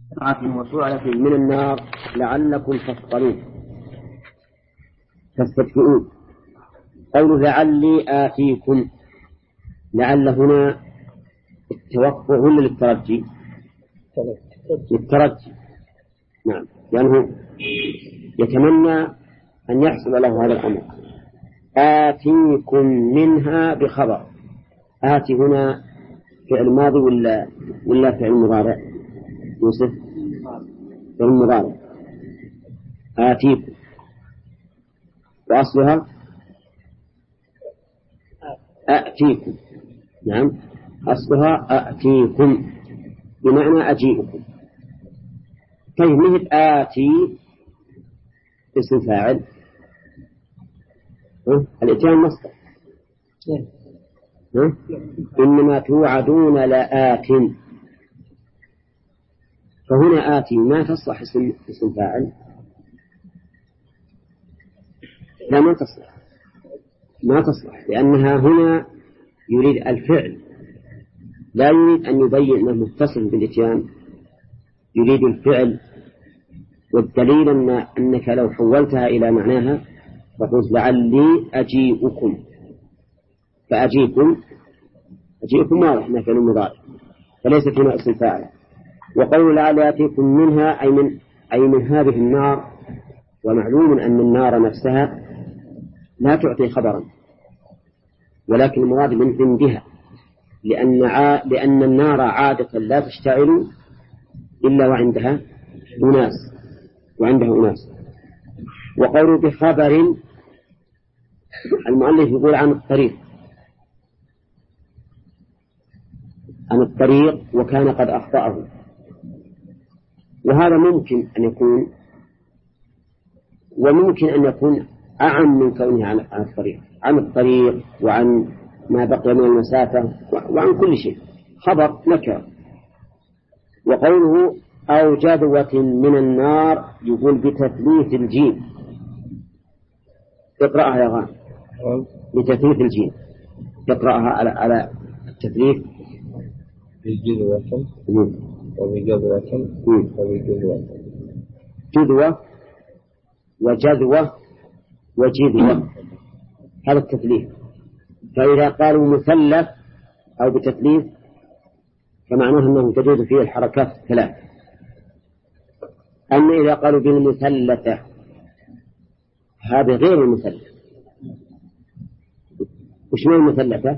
وسعلة من النار لعلكم تستدفئون. قول لعلي آتيكم، لعل هنا التوقع ولا للترجي؟ للترجي، نعم، لأنه يتمنى أن يحصل له هذا الأمر. آتيكم منها بخبر. آتي هنا فعل ماضي ولا فعل مضارع؟ يوسف، فعل مضارع. آتيكم وأصلها أأتيكم، نعم، أصلها أأتيكم بمعنى أجيئكم. طيب مثل آتي اسم فاعل، الإتيان مصدر، إنما توعدون لآت، فهنا آتي ما تصلح اسم فاعل، لا ما تصلح لأنها هنا يريد الفعل، لا يريد أن يبين أنه متصل بالإتيان، يريد الفعل. والدليل أنك لو حولتها إلى معناها فقلت لعلي أجيئكم، فأجيئكم واضح ما كان مضارع، فليست هنا اسم فاعل. وقول لعلي آتيكم منها أي من هذه النار، ومعلوم أن النار نفسها لا تعطي خبرا، ولكن المراد من عندها، لأن النار عادة لا تشتعل إلا وعندها أناس. وقولوا بخبر، المؤلف يقول عن الطريق وكان قد أخطأه، وهذا ممكن أن يكون، وممكن أن يكون أعم من كونه عن الطريق وعن ما بقي من المسافة وعن كل شيء، خبر نكرة. وقوله أو جذوة من النار يقول بتثليث الجيم، اقرأها يا غانم، بتثليث الجيم، تقرأها على التثليث. بجذوة وبجذوة وبجذوة، جذوة وجذوة وجذوة، هذا التثليث. فإذا قالوا مثلث أو بتثليث فمعناه أنه تجوز فيه الحركات الثلاث. أما إذا قالوا بالمثلثة هذا غير المثلث. وش معنى المثلثة؟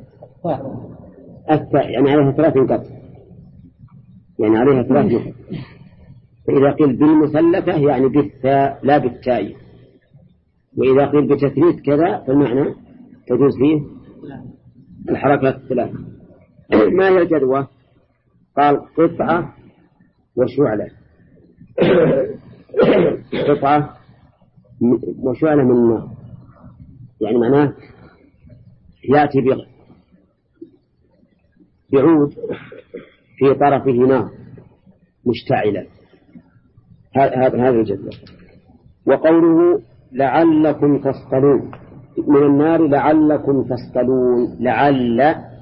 يعني عليها 3 نقط، يعني عليها 3 نقط. فإذا قيل بالمثلثة يعني بالثاء لا بالتاء، وإذا قيل بتثليث كذا فالمعنى تجوز فيه الحركات الثلاث. ما هي الجذوة؟ قال قطعة وشعلة. قطعة وشعلة من النار، يعني معناه يأتي بعود في طرفه نار مشتعلة، هذا الجذوة. وقوله لعلكم تصطلون من النار، لعلكم تصطلون، لعل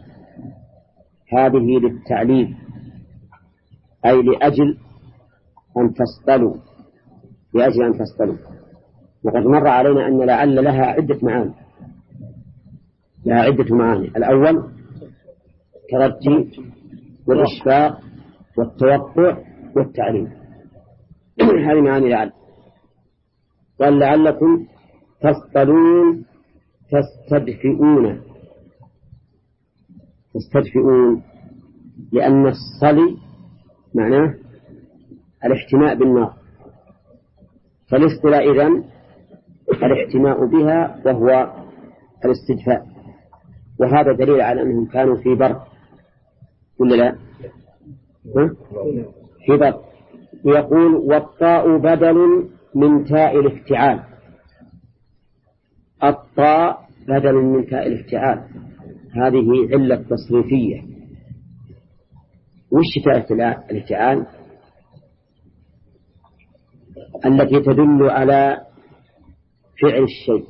هذه للتعليل، أي لأجل أن تصطلوا، وقد مر علينا أن لعل لها عدة معاني. الأول ترجي والإشفاق والتوقع والتعليل، هذه معاني لعل. قال لعلكم تصطلون تستدفئون، لأن الصلي معناه الاحتماء بالنار، فالاصطلاء إذن الاحتماء بها وهو الاستدفاء، وهذا دليل على أنهم كانوا في بر ولا لا؟ في بر. ويقول والطاء بدل من تاء الافتعال، الطاء بدل من تاء الافتعال، هذه علة تصريفية. وش تاء الافتعال؟ التي تدل على فعل الشيء.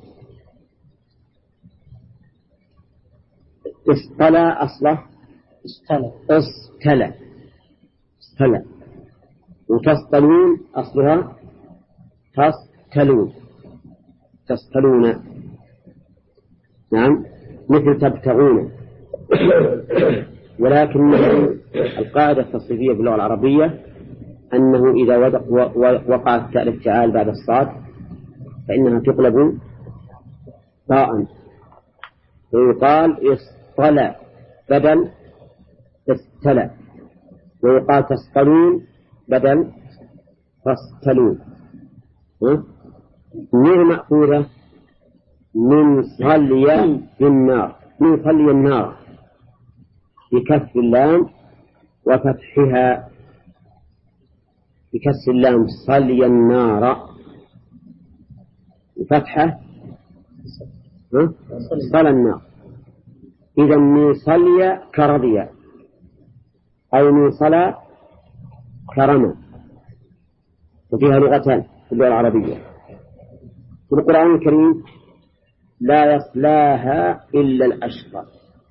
اصطلى أصله استلى، وتصطلون أصلها تصطلون نعم مثل تبتغون. ولكن القاعدة التصريفية في اللغة العربية أنه إذا وقعت تاء الافتعال بعد الصاد فإنها تقلب طاء، ويقال اصطلى بدل استلى، ويقال تصطلون بدل تصطلون. من مأخوذة من صلي بالنار، من صلي النار بكسر اللام وفتحها، بكسر اللام صلي النار وفتحه صلى النار. إذا من صلي كرضي أو من صلى كرم، وفيها لغتان في اللغة العربية. في القرآن الكريم لا يصلاها إلا الأشقى.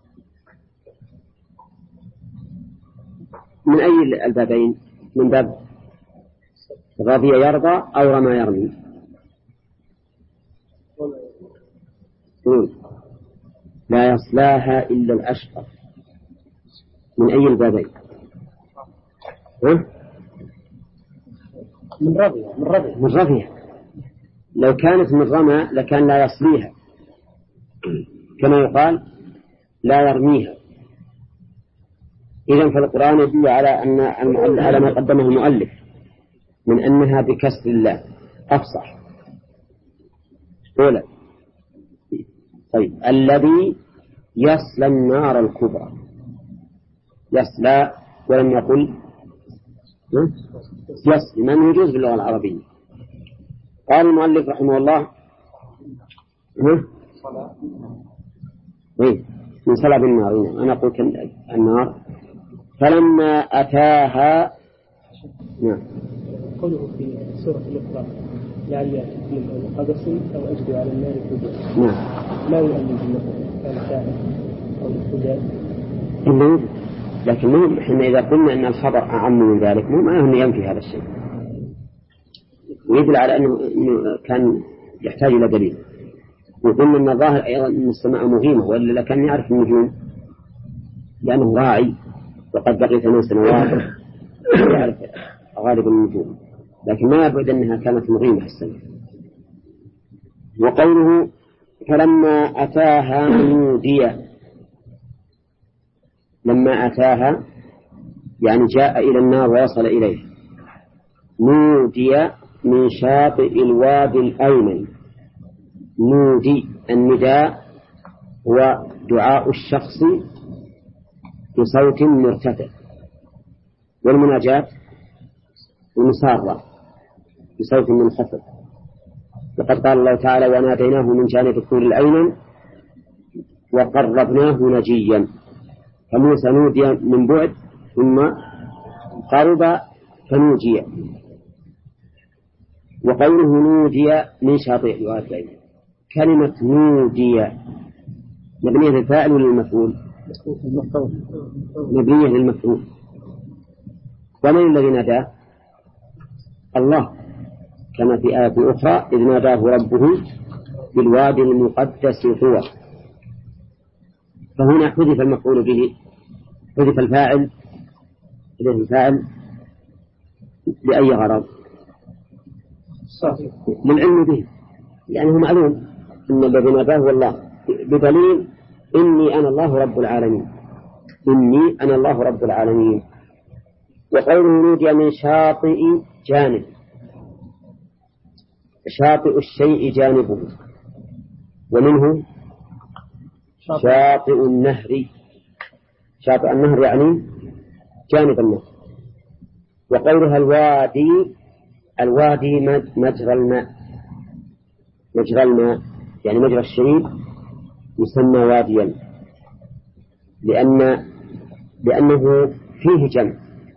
من أي البابين؟ من باب رضي يرضى أو رمى يرمي؟ لا يصلاها إلا الأشقى. من أي البابين؟ من رضي. لو كانت من رمى لكان لا يصليها، كما يقال لا يرميها. إذن فالقرآن يدل على ما قدمه المؤلف من أنها بكسر الله أفصح. أولا طيب الذي يصلى النار الكبرى، يصلى ولم يقل يصلي، ما يجوز باللغة العربية. قال المؤلف رحمه الله من صلى بالنار، أنا قلت النار. فلما أتاها قوله في سورة الإقراء لعلي أتكلم أو قبس أو أجد على النار هدى، لا يؤمن الشاهد أو الهدى. لكن إحنا إذا قلنا أن الخبر أعم من ذلك مو معناه أنه ينفي هذا الشيء، ويدل على أنه كان يحتاج إلى دليل. وقلنا أن الظاهر أيضا أن السماء مهيمة، وإلا لكان يعرف النجوم لأنه راعي وقد بقي 8 سنوات يعرف غالب النجوم، لكن ما يبعد أنها كانت مهيمة السماء. وقوله فلما أتاها نودي، لما أتاها يعني جاء إلى النار ووصل إليه. نودي من شاطئ الوادي الأيمن. نودي النداء هو دعاء الشخص بصوت مرتفع، والمناجاة المسارة بصوت منخفض. وقد قال الله تعالى وناديناه من جانب الطور الأيمن وقربناه نجيا. فموسى نودي من بعد ثم قرب فنوجي. وقوله نودي من شاطئ الوادي الأيمن، كلمة نودي مبنية للفاعل ولا للمفعول؟ مبنية للمفعول. ومن الذي ناداه؟ الله، كما في آية أخرى إذ ناداه ربه بالوادي المقدس طوى. فهنا حذف المفعول به، حذف الفاعل لأي غرض؟ للعلم به، يعني هو معلوم أن الذي ناداه هو الله، بدليل إني أنا الله رب العالمين، إني أنا الله رب العالمين. وقوله نودي من شاطئ جانب، شاطئ الشيء جانبه، ومنه شاطئ النهر. شاطئ النهر يعني جانب النهر. وقولها الوادي، الوادي مجرى الماء، مجرى الماء يعني مجرى الشيء يسمى واديا، لأنه فيه جمع،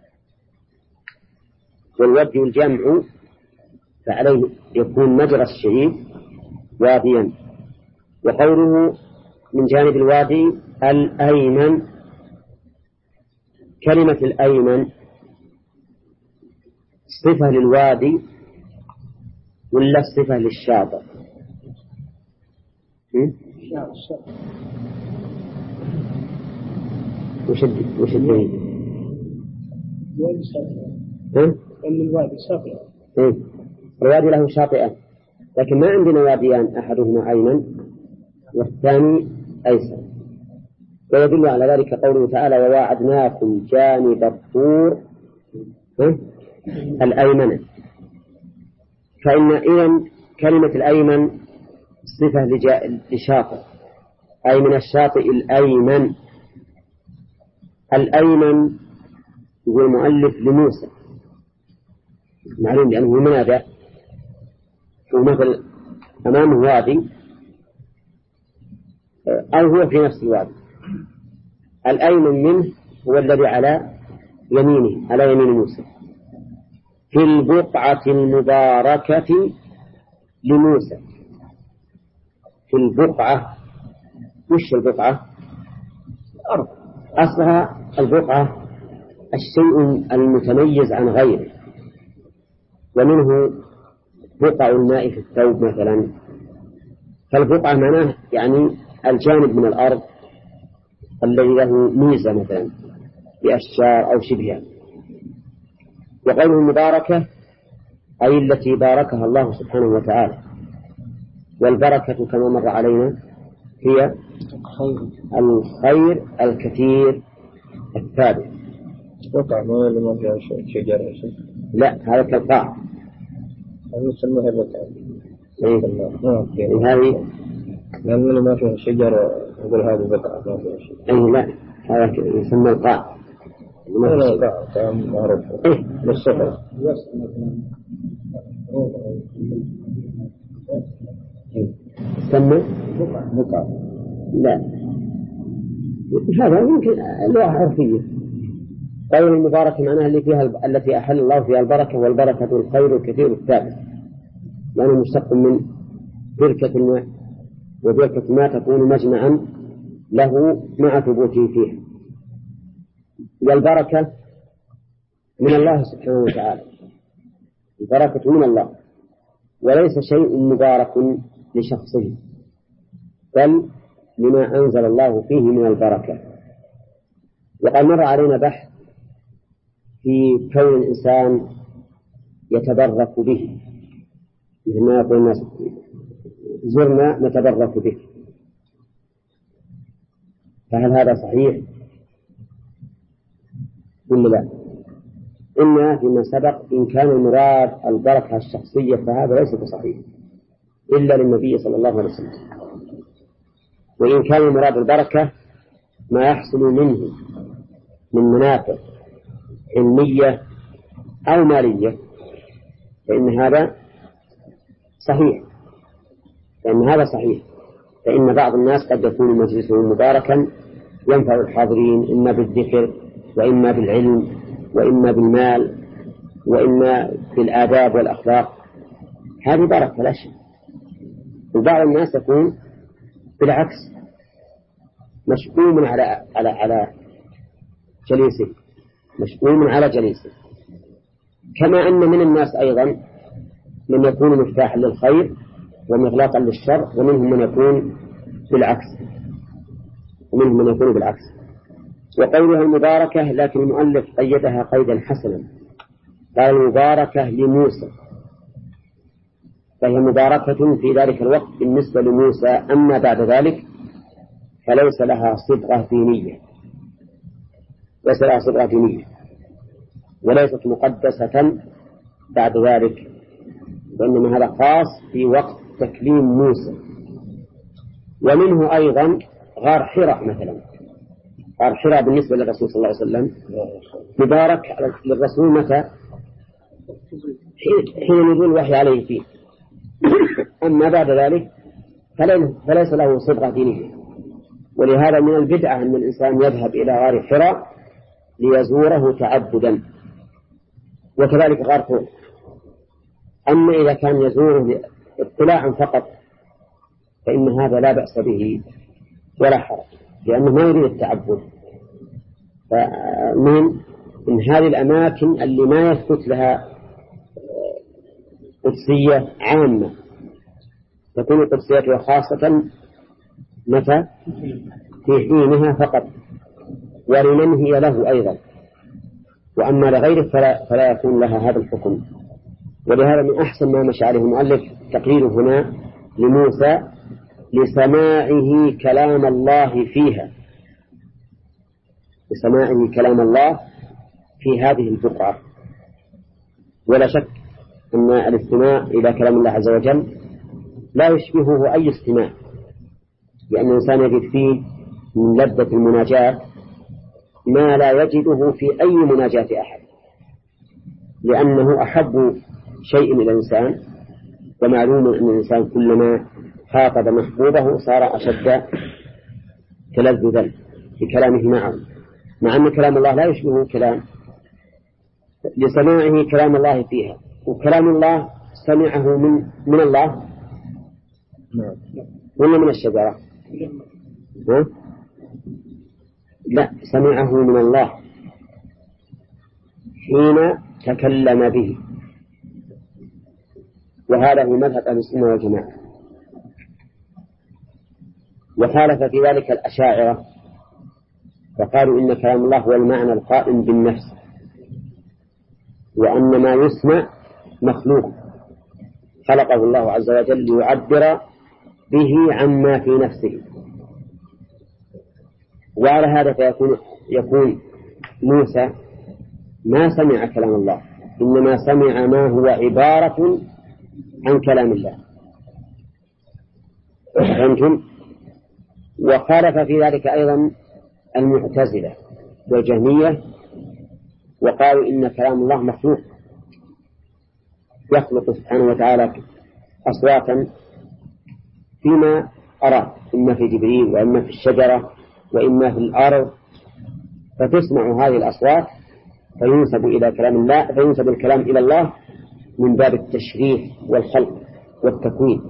والودي الجمع فعليه يكون مجرى الشيء واديا. وقوله من جانب الوادي الأيمن، كلمة الأيمن صفة للوادي ولا صفة للشاطئ؟ وش الدليل؟ أن الوادي شاطئ. الوادي له شاطئان، لكن ما عندنا واديان أحدهما أيمن والثاني أيسر. ويدل على ذلك قوله تعالى: وواعدناكم جانب الطور الأيمن. فإن إذن كلمة الأيمن صفة لشاطئ، أي من الشاطئ الأيمن. الأيمن يقول المؤلف لموسى، معلوم لأنه منادى، ومثل أمامه وادي أو هو في نفس الوادي. الأيمن منه هو الذي على يمينه، على يمين موسى، في البقعة المباركة لموسى. في البقعة، وش البقعة؟ الأرض أصلها البقعة الشيء المتميز عن غيره، ومنه بقع الماء في الثوب مثلا. فالبقعة معناه يعني الجانب من الأرض الذي له ميزة مثلا بأشجار أو شبهها. وقوله المباركة أي التي باركها الله سبحانه وتعالى. والبركة كما مر علينا هي الخير الكثير الثابت. بقع ما اللي ما فيها شجر شيء. لا، هذا كالقاع. هذا يسمى بقع. هذه لأن اللي ما فيها شجر يقول هذه بقعة ما فيها شجر. لا، هذا يسمى القاع. لا قاع معروف. للصفر. يسمى بقعة. لا، هذا يمكن لغة عرفية. قول المباركة معناها التي أحل الله فيها البركة، والبركة الخير الكثير الثابت، لأنه مشتق من بركة الماء، وبركة الماء تكون مجمعا له مع ثبوته فيه. والبركة من الله سبحانه وتعالى، البركة من الله، وليس شيء مبارك لشخصه، بل لما أنزل الله فيه من البركة. وقد مر علينا بحث في كون الإنسان يتبرك به، مثل ما يقول الناس زرنا نتبرك به، فهل هذا صحيح ولا لا؟ إن فيما سبق إن كان المراد البركة الشخصية فهذا ليس بصحيح إلا للنبي صلى الله عليه وسلم. وإن كان المراد البركة ما يحصل منه من منافع علمية أو مالية فإن هذا صحيح، فإن بعض الناس قد يكون مجلسه مباركا ينفع الحاضرين إما بالذكر وإما بالعلم وإما بالمال وإما بالآداب والأخلاق، هذه بركة لا شك. وبعض الناس يكون بالعكس مشؤوم على جليسه، كما أن من الناس أيضا من يكون مفتاحا للخير ومغلاقا للشر، ومنهم من يكون بالعكس. وقولها المباركة لكن المؤلف قيدها قيدا حسنا، قال المباركة لموسى، فهي مباركة في ذلك الوقت بالنسبة لموسى، أما بعد ذلك فليس لها صبغة دينية، وليست مقدسة بعد ذلك، وإنما هذا خاص في وقت تكليم موسى. ومنه أيضا غار حراء مثلا، غار حراء بالنسبة للرسول صلى الله عليه وسلم مبارك للرسول متى؟ حين نزول الوحي عليه فيه. أما بعد ذلك فليس له صبغة دينية. ولهذا من البدعة أن الإنسان يذهب إلى غار حراء ليزوره تعبدا، وكذلك غار طور. أما إذا كان يزوره اطلاعا فقط فإن هذا لا بأس به ولا حرج، لأنه ما يريد التعبد. فمن هذه الأماكن اللي ما يثبت لها قدسية عامة تكون قدسيتها خاصة متى؟ في حينها فقط، ولمن هي له أيضا، وأما لغيره فلا يكون لها هذا الحكم. ولهذا من أحسن ما مشى عليه المؤلف تقرير هنا لموسى لسماعه كلام الله فيها، لسماعه كلام الله في هذه البقعة. ولا شك أن الاستماع إلى كلام الله عز وجل لا يشبهه أي استماع، لأن الإنسان يجد فيه من لذة المناجاة ما لا يجده في أي مناجاة أحد، لأنه أحب شيء من الإنسان، ومعلوم أن الإنسان كلما خاطب محبوبه صار أشد تلذذا بكلامه معه، مع أن كلام الله لا يشبه كلام. لسماعه كلام الله فيها، وكلام الله سمعه من الله ولا من الشجرة؟ لا، سمعه من الله حين تكلم به، وهذا هو مذهب أهل السنة والجماعة. وخالف في ذلك الأشاعرة فقالوا إن كلام الله هو المعنى القائم بالنفس، وأن ما يسمع مخلوق خلقه الله عز وجل ليعبر به عما في نفسه. وعلى هذا فيكون موسى ما سمع كلام الله، إنما سمع ما هو عبارة عن كلام الله. فهمتم؟ وخالف في ذلك أيضا المعتزلة والجهمية، وقالوا إن كلام الله مخلوق، يخلق سبحانه وتعالى أصواتا فيما أراد، إما في جبريل وإما في الشجرة وإما في الأرض، فتسمع هذه الأصوات فينسب إلى كلام الله، فينسب الكلام إلى الله من باب التشريف والخلق والتكوين.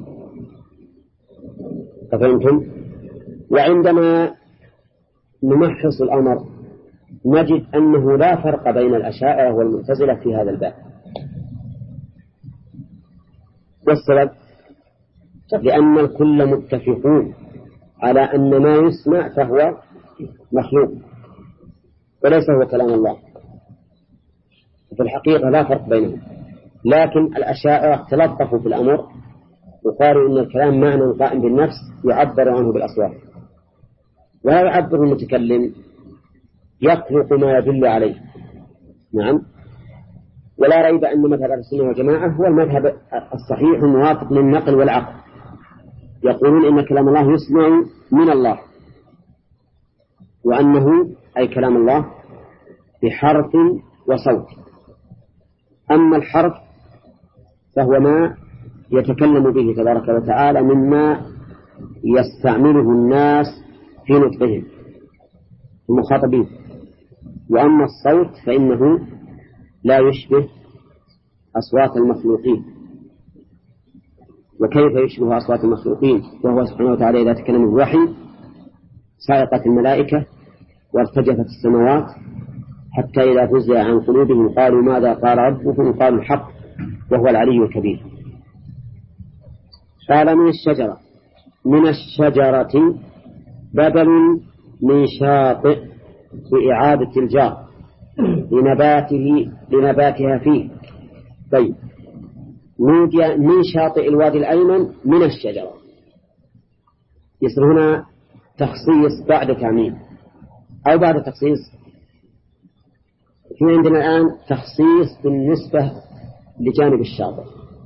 فهمتم؟ وعندما نمحص الأمر نجد أنه لا فرق بين الأشاعرة والمعتزلة في هذا الباب. والسبب لأن الكل متفقون على أن ما يسمع فهو مخلوق وليس هو كلام الله، في الحقيقة لا فرق بينهم. لكن الأشاعرة تلطفوا في الأمر وقالوا إن الكلام معنى قائم بالنفس يعبر عنه بالأصوات، ولا يعبر المتكلم، يخلق ما يدل عليه. نعم، ولا ريب أن مذهب السنة والجماعة هو المذهب الصحيح الموافق للنقل والعقل. يقولون إن كلام الله يسمع من الله، وأنه أي كلام الله بحرف وصوت. أما الحرف فهو ما يتكلم به تبارك وتعالى مما يستعمله الناس في نطقهم المخاطبين، وأما الصوت فإنه لا يشبه أصوات المخلوقين. وكيف يشبه أصوات المخلوقين وهو سبحانه وتعالى إذا تكلم الوحي سائقت الملائكة وارتجفت السماوات حتى إذا فزع عن قلوبهم قالوا ماذا قال ربكم قالوا الحق وهو العلي الكبير. قال من الشجرة بدل من شاطئ بإعادة الجار لنباتها فيه. طيب، نودي من شاطئ الوادي الأيمن من الشجرة، يصير هنا تخصيص بعد تعميم أو بعد تخصيص. في عندنا الآن تخصيص بالنسبة لجانب الشاطئ.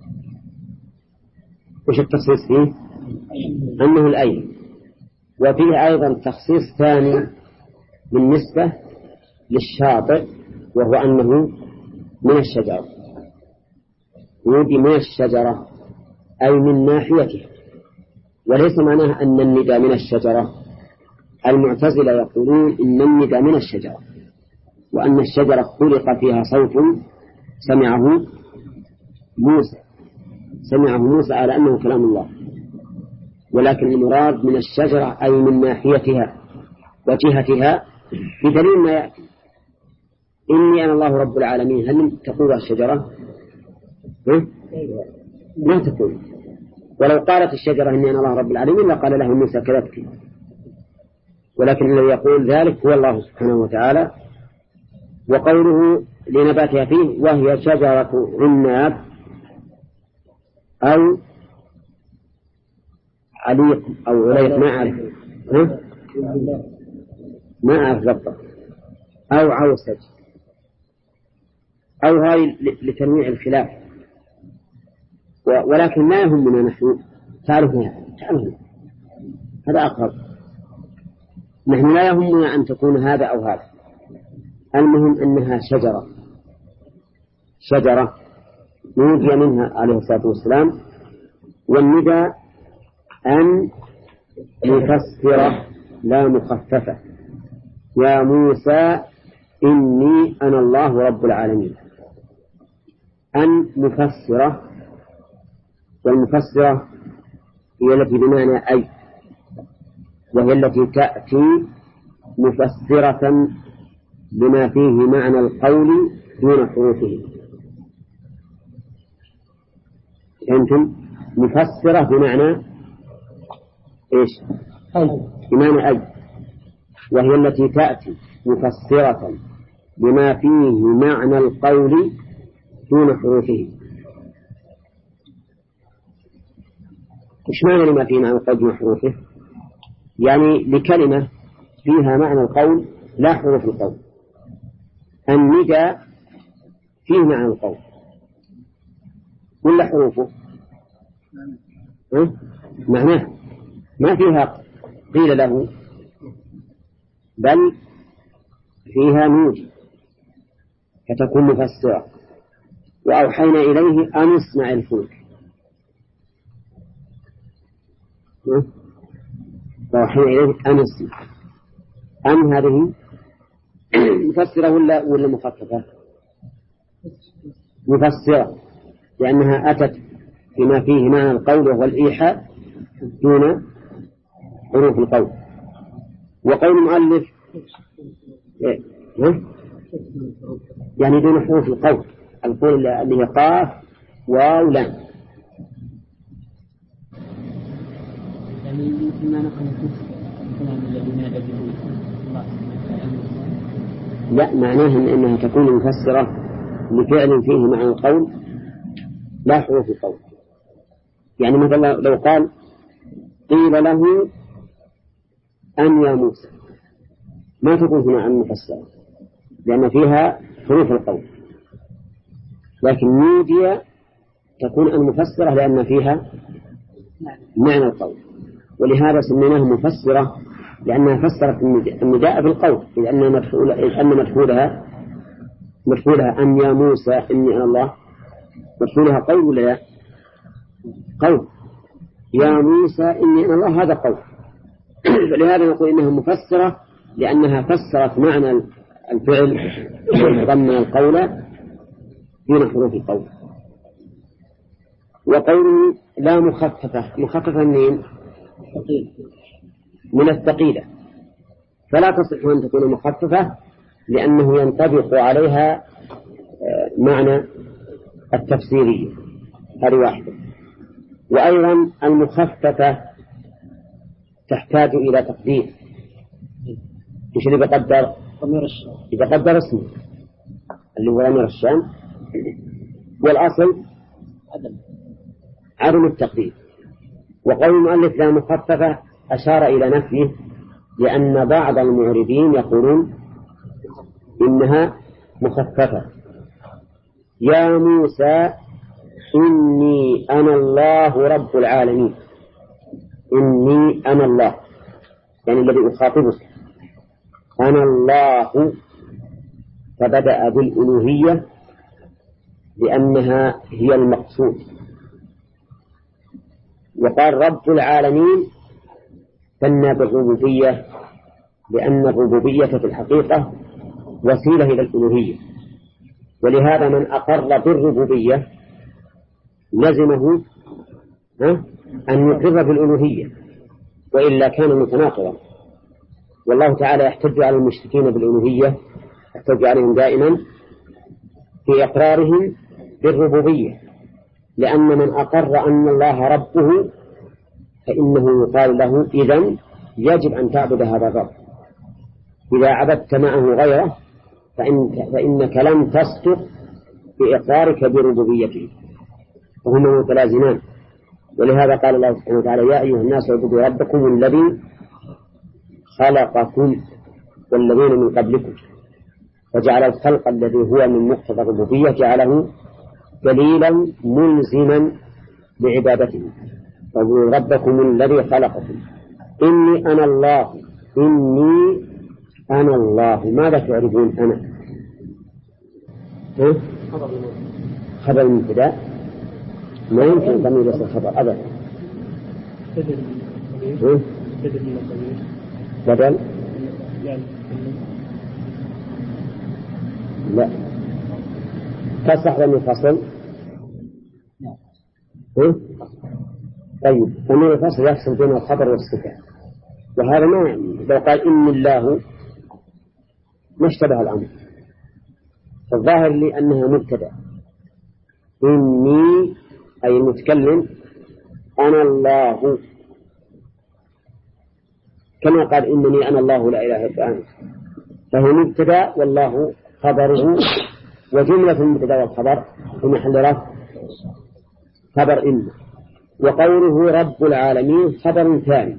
وش التخصيص فيه؟ أنه الأيمن. وفيه أيضا تخصيص ثاني بالنسبة للشاطئ وهو أنه من الشجرة. يودي من الشجرة أي من ناحيته، وليس معناه أن الندى من الشجرة. المعتزلة يقولون إن الندى من الشجرة، وأن الشجرة خلق فيها صوت سمعه موسى على أنه كلام الله، ولكن المراد من الشجرة أي من ناحيتها وجهتها، بدليل ما يأتي إني أنا الله رب العالمين. هل تقول الشجرة؟ ما تكون. ولو قالت الشجرة إني أنا الله رب العالمين لقال له موسى كذبت، ولكن الذي يقول ذلك هو الله سبحانه وتعالى. وقوله لنباتها فيه وهي شجرة عناب أو عليق أو عليق ما أعرف ضبطه، أو عوسج، أو هاي لتنويع الخلاف، ولكن لا يهمنا نحن تعرفها هذا أقرب. نحن لا يهمنا أن تكون هذا أو هذا، المهم أنها شجرة نودي منها عليه الصلاة والسلام. والندى أن مفسرة لا مخففة، يا موسى إني أنا الله رب العالمين. أن مفسرة، والمفسرة هي التي بمعنى أي، وهي التي تأتي مفسرة بما فيه معنى القول دون حروفه. أنتم مفسرة بمعنى إيش؟ بمعنى أي، وهي التي تأتي مفسرة بما فيه معنى القول دون حروفه. إيش معنى لما فيه معنى القول دون حروفه؟ يعني لكلمة فيها معنى القول لا حروف القول. الندى فيه معنى القول ولا حروفه؟ معناه ما فيها قيل له، بل فيها نودي فتكون مفسرة. وأوحينا إليه أن اصنع الفلك، وأوحينا إليه أن اصنع. أم هذه مفسرة ولا مخففة؟ مفسرة، لأنها أتت بما فيه معنى القول وهو الإيحاء دون حروف القول. وقول المؤلف يعني دون حروف القول، القول اللي هي قاف واو لام. يعني يمكن ما نقل الكلام الذي نادى به الله. لا، معناه أنها تكون مفسرة لفعل فيه معنى القول لا حروف القول. يعني مثلا لو قال قيل له أن يا موسى، ما تكون هنا أن مفسرة لأن فيها حروف القول، لكن نودي تكون أن مفسرة لأن فيها معنى القول. ولهذا سميناها مفسرة لأنها فسرت النداء بالقول، لأن مدخولها أن يا موسى إني أنا الله، مدخولها قول ولا لا؟ قول. يا موسى إني أنا الله هذا قول. فلهذا نقول إنها مفسرة لأنها فسرت معنى الفعل ضمن القول دون حروف القول. وقوله لا مخففة من الثقيلة، فلا تصح أن تكون مخففة لأنه ينطبق عليها معنى التفسيرية، هذه واحدة. وأيضا المخففة تحتاج إلى تقدير. إيش اللي بقدر؟ يتقدر اسمه اللي هو أمير الشام، والأصل عدم التقدير. وقول المؤلف لا مخففة أشار إلى نفيه، لأن بعض المعربين يقولون إنها مخففة. يا موسى إني أنا الله رب العالمين، إني أنا الله يعني الذي أخاطبك، أنا الله، فبدأ بالألوهية لأنها هي المقصود، وقال رب العالمين ثنى بالربوبية لأن الربوبية في الحقيقة وسيلة إلى الألوهية. ولهذا من أقر بالربوبية لزمه أن يقر بالألوهية، وإلا كان متناقضا. والله تعالى يحتج على المشركين بالألوهية، يحتج عليهم دائما في إقرارهم بالربوبية، لأن من أقر أن الله ربه فإنه يقال له إذن يجب أن تعبد هذا الرب. إذا عبدت معه غيره فإنك لم تصدق بإقرارك بربوبيته، وهما متلازمان. ولهذا قال الله سبحانه وتعالى: يا أيها الناس اعبدوا ربكم الذي خلقكم والذين من قبلكم. وجعل الخلق الذي هو من مقتضى الربوبية جعله دليلا ملزما بعبادته. اعبدوا ربكم الذي خلقكم إني أنا الله إني أنا الله. ماذا تعرفون أنا؟ خبر المبتدأ ما يمكن ضمير يصل خبر أبدا. بدل لا تصح ضمير فصل. طيب ضمير الفصل يفصل بين الخبر والصفة، وهذا ما لو قال إن الله ما اشتبه الأمر. فالظاهر لي أنها مبتدأ، إني أي المتكلم أنا الله، كما قال إنني أنا الله لا إله إلا أنت، فهو مبتدأ والله خبره، وجملة المبتدأ والخبر في محل رفع خبر إن. وقوله رب العالمين خبر ثاني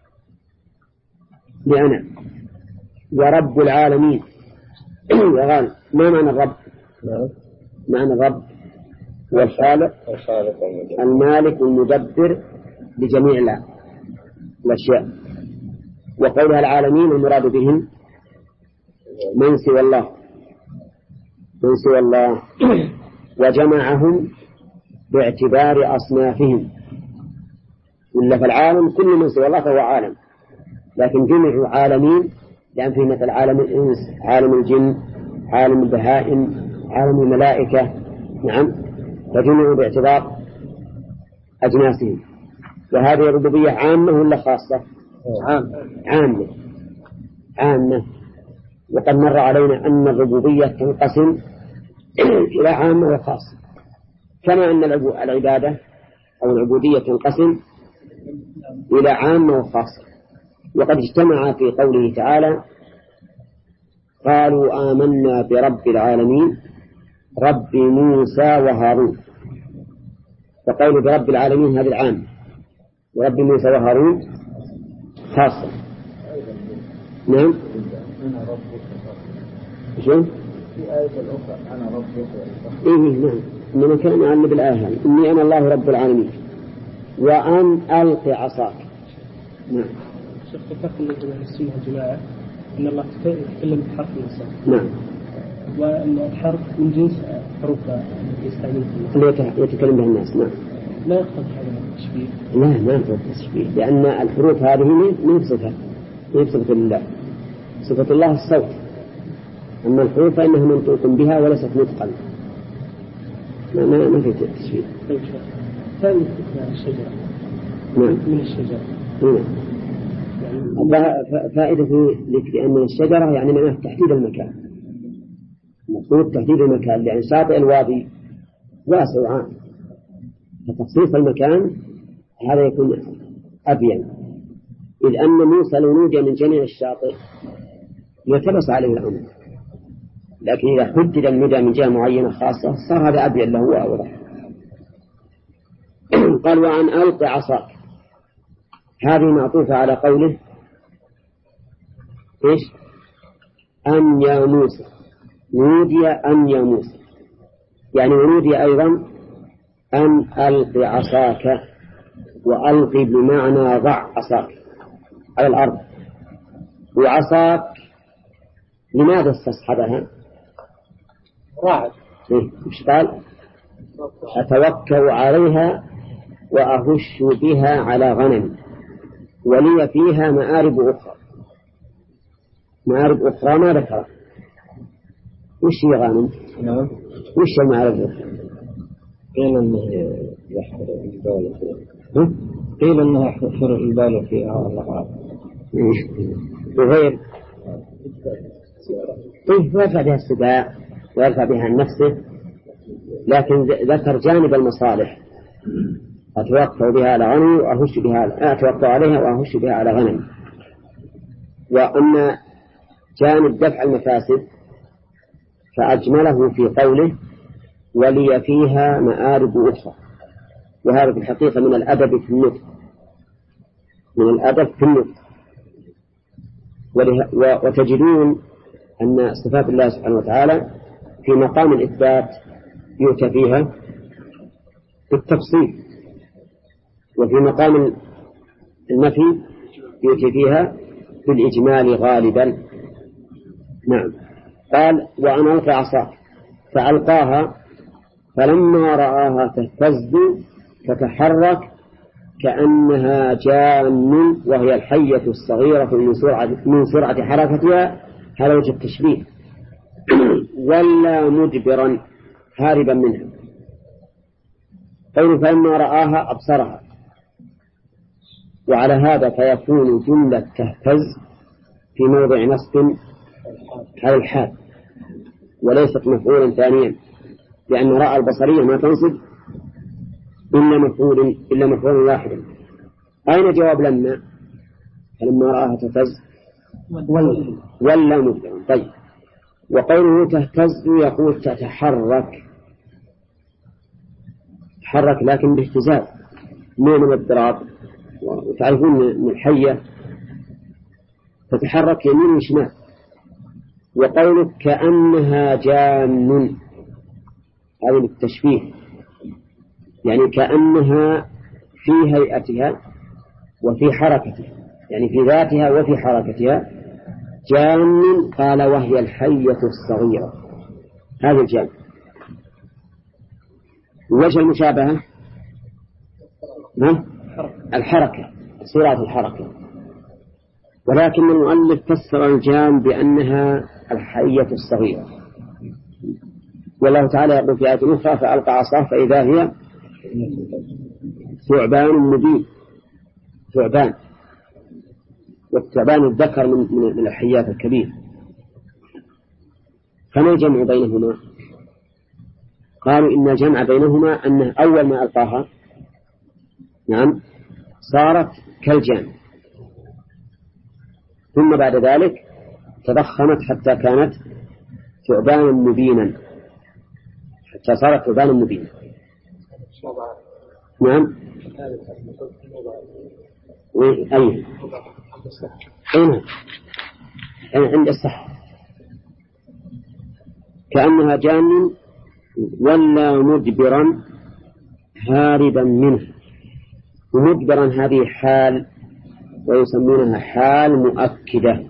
لأنا، ورب العالمين ما معنى الرب؟ معنى الرب والخالق المالك المدبر لجميع الأشياء. وقولها العالمين المراد بهم من سوى الله، من سوى الله، وجمعهم باعتبار أصنافهم. إلا فالعالم كل من سوى الله فهو عالم، لكن جمع عالمين لأن فيه مثل عالم الإنس، عالم الجن، عالم البهائم، عالم الملائكة. نعم، فجمعوا باعتبار أجناسهم. وهذه الربوبية عامة ولا خاصة؟ عامة. عامة. وقد مر علينا أن الربوبية تنقسم إلى عامة وخاصة، كما أن العبادة أو العبودية تنقسم إلى عامة وخاصة. وقد اجتمع في قوله تعالى: قالوا آمنا برب العالمين رب موسى وهارون. فقول برب العالمين هذه العام، ورب موسى وهارون خاصة. نعم. شو؟ في آية الأخرى أنا ربك. إيه نعم، إنما كان يعلم بالآية هذه إني أنا الله رب العالمين وأن ألق عصاك. نعم. شيخ ذكرت من السنة الجماعة أن الله يتكلم بحرف الإنسان. نعم. وأن الحرف من جنس حروف التي يستعملها اللي يتكلم بها الناس. نعم. لا يقتضي هذا التشبيه. لا ما يقتضي التشبيه، لأن الحروف هذه من صفة، من صفة الله. صفة الله الصوت، أما الحروف فإنها منطوق بها وليست نطقا. ما في تشبيه. طيب ثاني الشجرة. نعم. من الشجرة. نعم. فائدة لأن الشجرة يعني معناه تحديد المكان، مقصود تحديد المكان، لأن شاطئ الوادي واسع وعام، فتخصيص المكان هذا يكون أبين. إذ أن موسى لو نودي من جميع الشاطئ يلتبس عليه الأمر، لكن إذا حدد الندى من جهة معينة خاصة صار هذا أبين له وأوضح. قال وأن ألق عصاك، هذه معطوفة على قوله إيش؟ أن يا موسى، نودي أن يا موسى، يعني ونودي أيضا أن ألق عصاك، وألق بمعنى ضع عصاك على الأرض. وعصاك لماذا استصحبها؟ راعد. مش قال أتوكل عليها وأهش بها على غنم ولي فيها مآرب أخرى. مآرب أخرى ما ذكرها. وش هي غنم؟ نعم. وش المآرب الأخرى؟ قيل أنه يحفر البال فيها. قيل أنه يحفر البال فيها والله أعلم. وغير طيب، ويرفع بها السباع ويرفع بها عن نفسه لكن ذكر جانب المصالح: أتوقع بها على غنمي وأهش بها، أتوقع عليها وأهش بها على غنمي. وأما جانب دفع المفاسد فأجمله في قوله: ولي فيها مآرب أخرى. وهذا في الحقيقة من الأدب في النطق، من الأدب في النطق. وتجدون أن صفات الله سبحانه وتعالى في مقام الإثبات يؤتى فيها بالتفصيل، وفي مقام النفي يؤتي فيها بالإجمال غالبا. نعم. قال: وأن ألقى عصاك، فألقاها فلما رآها تهتز تتحرك كأنها جان، وهي الحية الصغيرة من سرعة حركتها. هذا وجه التشبيه. ولا مدبرا هاربا منها. قوله فلما رآها أبصرها، وعلى هذا فيكون جملة تهتز في موضع نصب على الحال وليست مفعولا ثانيا، لأن رأى البصرية ما تنصب إلا مفعول واحدا. أين جواب لما؟ فلما رآها تهتز ولا مدبرا. طيب. وقوله تهتز يقول تتحرك، تحرك لكن باهتزاز، مو من اضطراب. وتعرفون من الحية تتحرك يمين وشمال. وقولك كأنها جان، هذا بالتشبيه، يعني كأنها في هيئتها وفي حركتها، يعني في ذاتها وفي حركتها جان. قال وهي الحية الصغيرة، هذا الجان. وجه المشابهة الحركة، سرعة الحركة. ولكن المؤلف فسر الجان بأنها الحية الصغيرة. والله تعالى يقول في آية أخرى: فألقى عصاه فإذا هي ثعبان مبين. ثعبان، والثعبان الذكر من الحيات الكبير. فما الجمع بينهما؟ قالوا إن الجمع بينهما أنه أول ما ألقاها نعم صارت كالجان، ثم بعد ذلك تضخمت حتى كانت ثعبانا مبينا، حتى صارت ثعبانا مبينا. نعم. أين عند الصح كأنها جان ولا مدبرا هاربا منه. ومدبرا هذه حال، ويسمونها حال مؤكدة.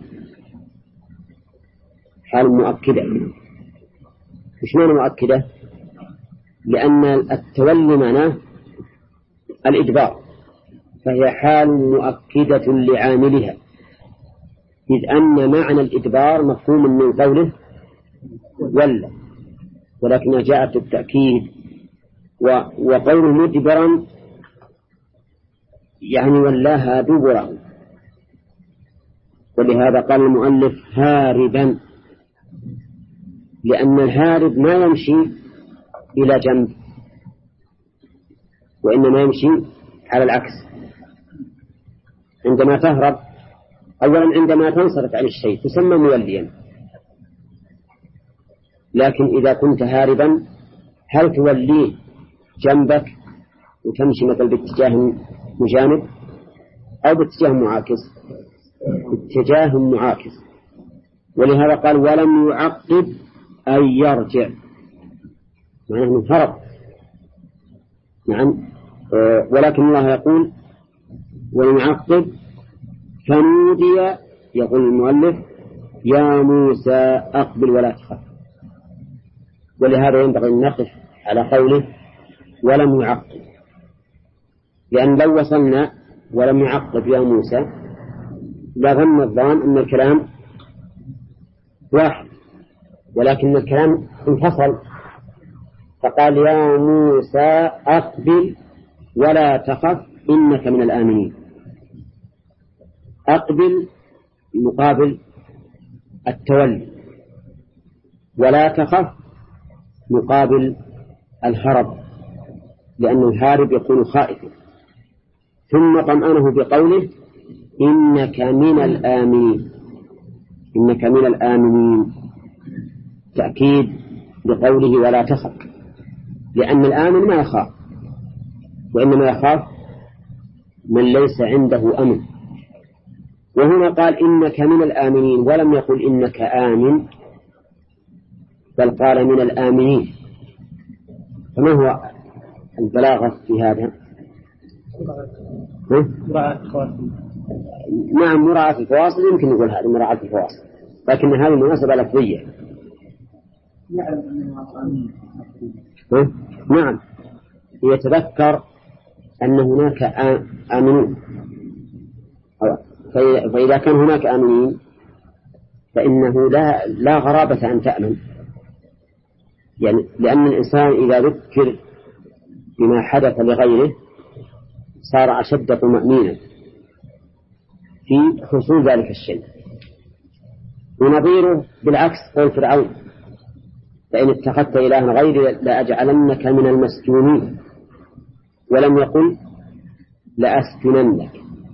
حال مؤكدة. مش معنى مؤكدة؟ لأن التولي معناه الإدبار، فهي حال مؤكدة لعاملها، إذ أن معنى الإدبار مفهوم من قوله ولا، ولكنها جاءت بالتأكيد. وقوله مدبرا يعني ولاها دبره. ولهذا قال المؤلف هاربا، لأن الهارب ما يمشي إلى جنب، وإنما يمشي على العكس. عندما تهرب أولا عندما تنصرف عن الشيء تسمى موليا، لكن إذا كنت هاربا هل توليه جنبك وتمشي مثل باتجاه مجانب أو باتجاه معاكس؟ باتجاه معاكس. ولهذا قال ولم يعقب أن يرجع، معناه أنه هرب. نعم. ولكن الله يقول ولم يعقب فنودي، يقول المؤلف يا موسى أقبل ولا تخف. ولهذا ينبغي أن نقف على قوله ولم يعقب، لأن لو وصلنا ولم يعقب يا موسى لظن الظان أن الكلام واحد، ولكن الكلام انفصل، فقال يا موسى أقبل ولا تخف إنك من الآمنين. أقبل مقابل التولي، ولا تخف مقابل الهرب، لأن الهارب يكون خائفا. ثم طمأنه بقوله إنك من الآمنين، إنك من الآمنين، تأكيد بقوله ولا تخف، لأن الآمن ما يخاف، وإنما يخاف من ليس عنده أمن. وهنا قال إنك من الآمنين ولم يقل إنك آمن، بل قال من الآمنين. فما هو البلاغة في هذا؟ نعم، مراعاة الفواصل، يمكن نقول هذا مراعاة الفواصل، لكن هذه مناسبة لفظية. نعم، يتذكر أن هناك آمنون، فإذا كان هناك آمنين فإنه لا غرابة أن تأمن، يعني لأن الإنسان إذا ذكر بما حدث لغيره صار أشد طمأنينة في حصول ذلك الشيء. ونظيره بالعكس قول فرعون فإن اتخذت إلها غيري لأجعلنك من المسجونين، ولم يقل لأسجننك،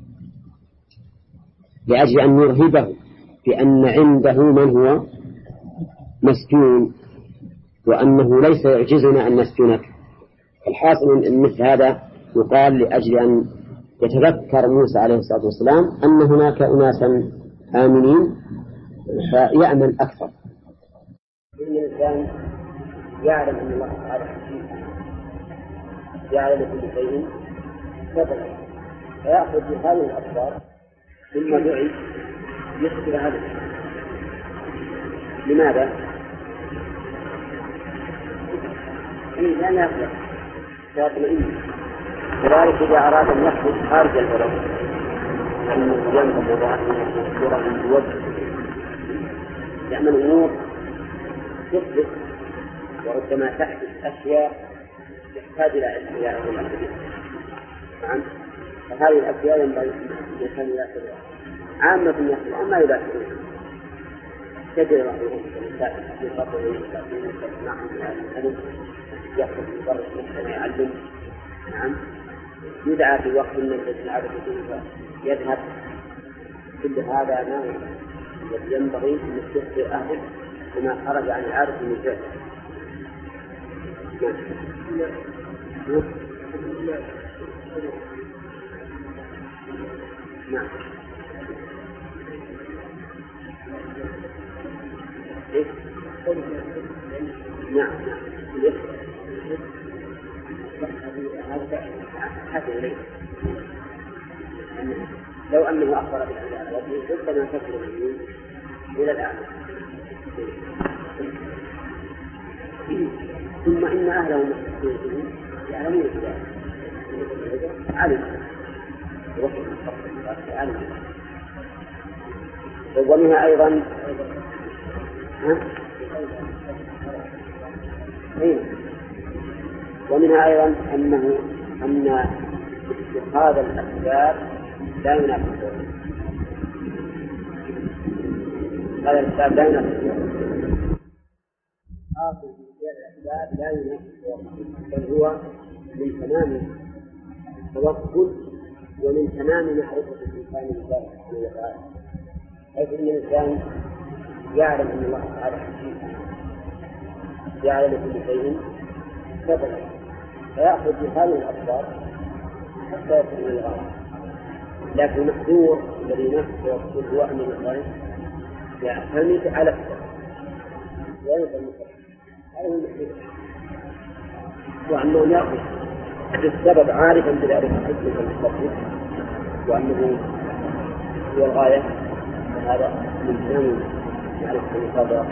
لأجل أن يرهبه بأن عنده من هو مسجون، وأنه ليس يعجزنا أن نسجنك. الحاصل أن مثل هذا يقال لأجل أن يتذكر موسى عليه الصلاة والسلام أن هناك أناسا آمنين فيأمن أكثر. إن الإنسان يعلم أن الله تعالى حكيم جعل لكل شيء سببا، فيأخذ بهذه الأسباب ثم دعي يخبر هذا. لماذا؟ لا يخبر يطمئن. كذلك إذا أراد أن يخرج خارج البلد أن ينظم وضعه صورة بوجه يعمل أمور تثبت، وربما تحدث أشياء يحتاج إلى علم. نعم، فهذه الأشياء ينبغي الإنسان يلاحظها. عامة الناس ما يلاحظون تجد رأيهم في خطوة نعم يأخذ مبرر مثل يعلم. نعم، يدعى في وقت من العادة يذهب. كل هذا ما الذي ينبغي أن يستخدم أهله وما خرج عن العادة من فعل. نعم. نعم. هذا إليه لو أنه أخبر بالأعلى ربما تكون إلى الأعلى. ثم إن أهله مستقيمين يعلمون ذلك، علم ومنها أيضا أن اتخاذ الأسباب لا ينافي هذا الأسباب لا ينافي الأسباب لا ينافي، بل هو من تمام التوكل ومن تمام معرفة الإنسان بالله سبحانه وتعالى، حيث أن الإنسان يعلم أن الله تعالى حكيم جعل لكل شيء سببا، فيأخذ بهذه الأسباب حتى يصل إلى الغاية. لكن المحذور الذي نفسه يقول هو أن الإنسان يعتمد على السبب وينسى المسبب، هذا هو المحذور. وأنه يأخذ السبب عارفا بذلك حكمة المسبب وأنه هو الغاية، وهذا من تمام معرفة المسبب.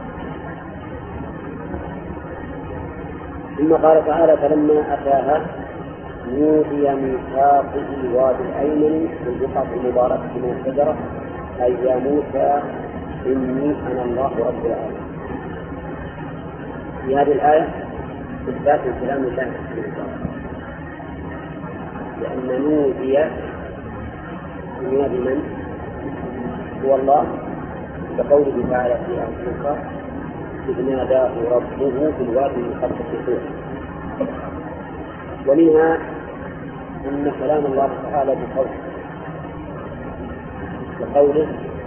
ثم قال تعالى فلما أتاها نودي من شاطئ الوادي الأيمن في البقعة المباركة من الشجرة أي يا موسى إني أنا الله رب العالمين. في هذه الآية إثبات كلام الله سبحانه وتعالى، لأن نودي من هو الله، كقوله تعالى في آية أخرى إذ ناداه ربه في الوادي المقدس طور. ومنها أن كلام الله تعالى بقوله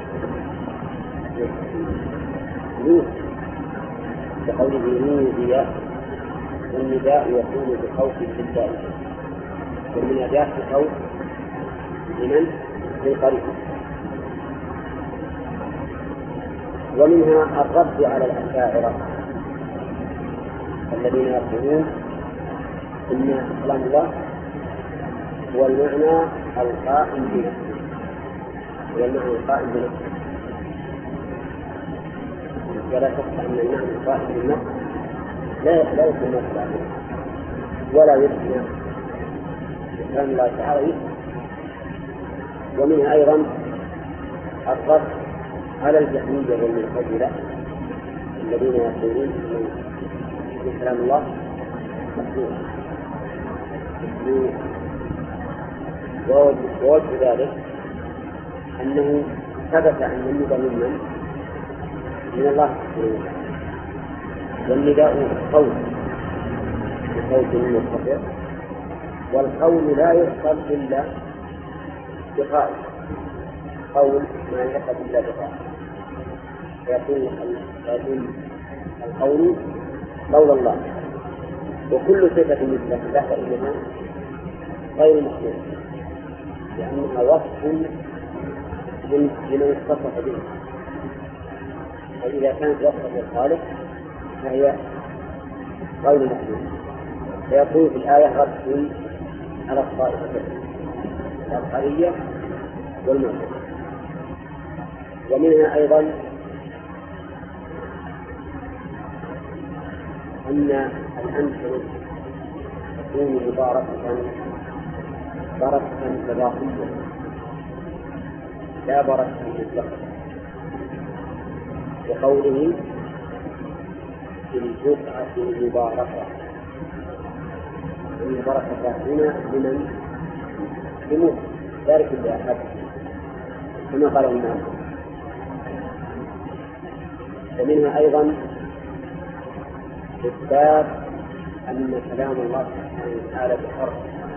نودي، والنداء يكون بخوف الداء، والمناداة بخوف لمن؟ للقريب. ومنها الرد على الأشاعرة الذين يقولون إن كلام الله هو المعنى القائم بنفسه، ولا شك أن المعنى القائم بالنفس لا يكون مثلا ولا يسمى كلام الله تعالى. ومنها أيضا الرد على الجهمية والمعتزلة الذين يقولون إن كلام الله مخلوق، ووجه ذلك أنه ثبت أن النداء من الله سبحانه وتعالى، والنداء قول بصوت مرتفع، والقول لا يحصل إلا بقائل، قول ما يحصل إلا بقائل، فيكون القول قول الله. وكل صفة مثل فإنها غير مخلوق، لأنها وصف لمن اتصف به، فإذا كانت وصفا للخالق فهي غير مخلوق. فيكون في الآية رد على الطائفتين الأشعرية والمعتزلة. ومنها أيضا أن الأمثلة تكون بركة إضافية لا بركة مطلقة، وقوله في البقعة المباركة، البركة هنا لمن يموت ذلك لأحد كما قال الناس. ومنها أيضا إثبات أن كلام الله سبحانه وتعالى بحرف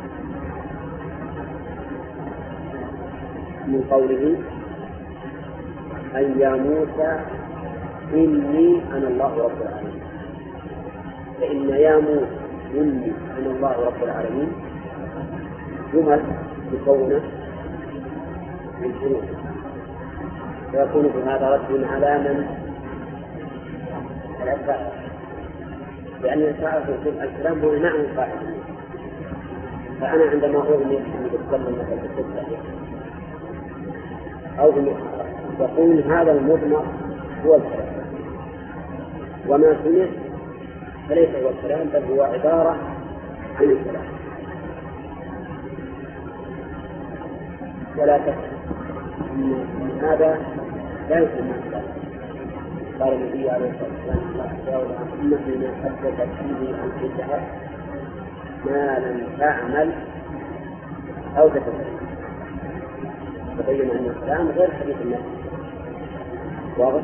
من قوله أن يا موسى إني أنا الله رب العالمين. فإن يا موسى إني أنا الله رب العالمين جمل مكونة من حروف، فيكون في هذا رد على من الأشاعرة، لأن الأشاعرة يقول الكلام هو معنى القاعدة. فأنا عندما أغني أن أتكلم مثلا بالقصة أو يقول هذا المضمر هو الكلام، وما سمع فليس هو الكلام بل هو عبارة عن الكلام. ولا شك أن هذا لا يسمى الكلام. قال النبي عليه الصلاة والسلام إنه من حدث فيه عن بدعة ما لم تعمل أو تتكلم، تبين أن الكلام غير حديث النفس. واضح؟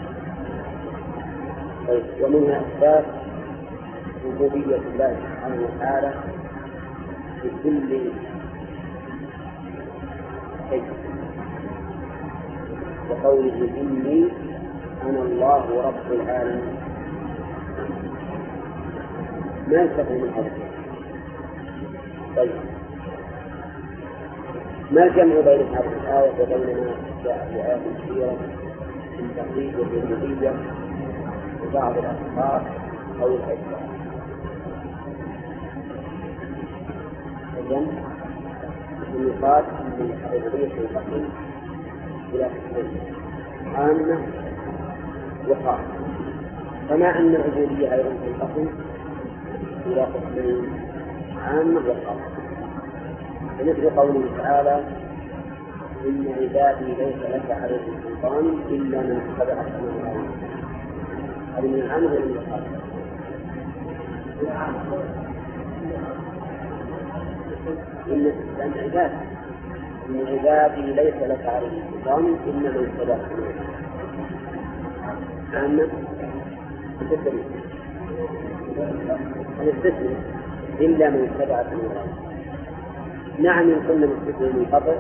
طيب. ومنها إثبات ربوبية الله سبحانه وتعالى في كل شيء، وقوله إني أنا الله رب العالمين ما يستطيع من هذا. طيب، ما الجمع بين هذه الآية وبين ما جاء في آيات كثيرة من تحقيق الربوبية وبعض الأشخاص أو الأشياء؟ الجمع يقال أن الربوبية تنقسم إلى قسمين، عامة وخاصة، كما أن العبودية أيضا تنقسم إلى قسمين، عامة وخاصة. مثل قوله تعالى إن عبادي ليس لك عليهم سلطان إلا من اتبعك من الغاوين. هذه من العامة ولا من الخاصة؟ إن عبادي ليس لك عليهم سلطان إلا من اتبعك من الغاوين. عامة تدري الاستثناء إلا من اتبع سبيل. نعم إن كنا نستثني من قبل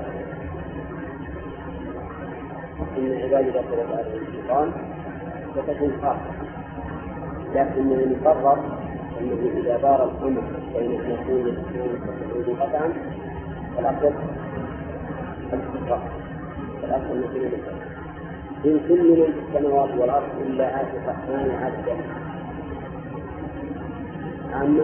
إن عبادي لا تبع عليهم الشيطان فتكون خاصة، لكن المقرر أنه إذا دار الأمر بين أن يكون الاثنين قطعا فالأصل الاستقرار، فالأصل المسلم إن كل من في السماوات والأرض إلا آتي الرحمن عبدا عامة.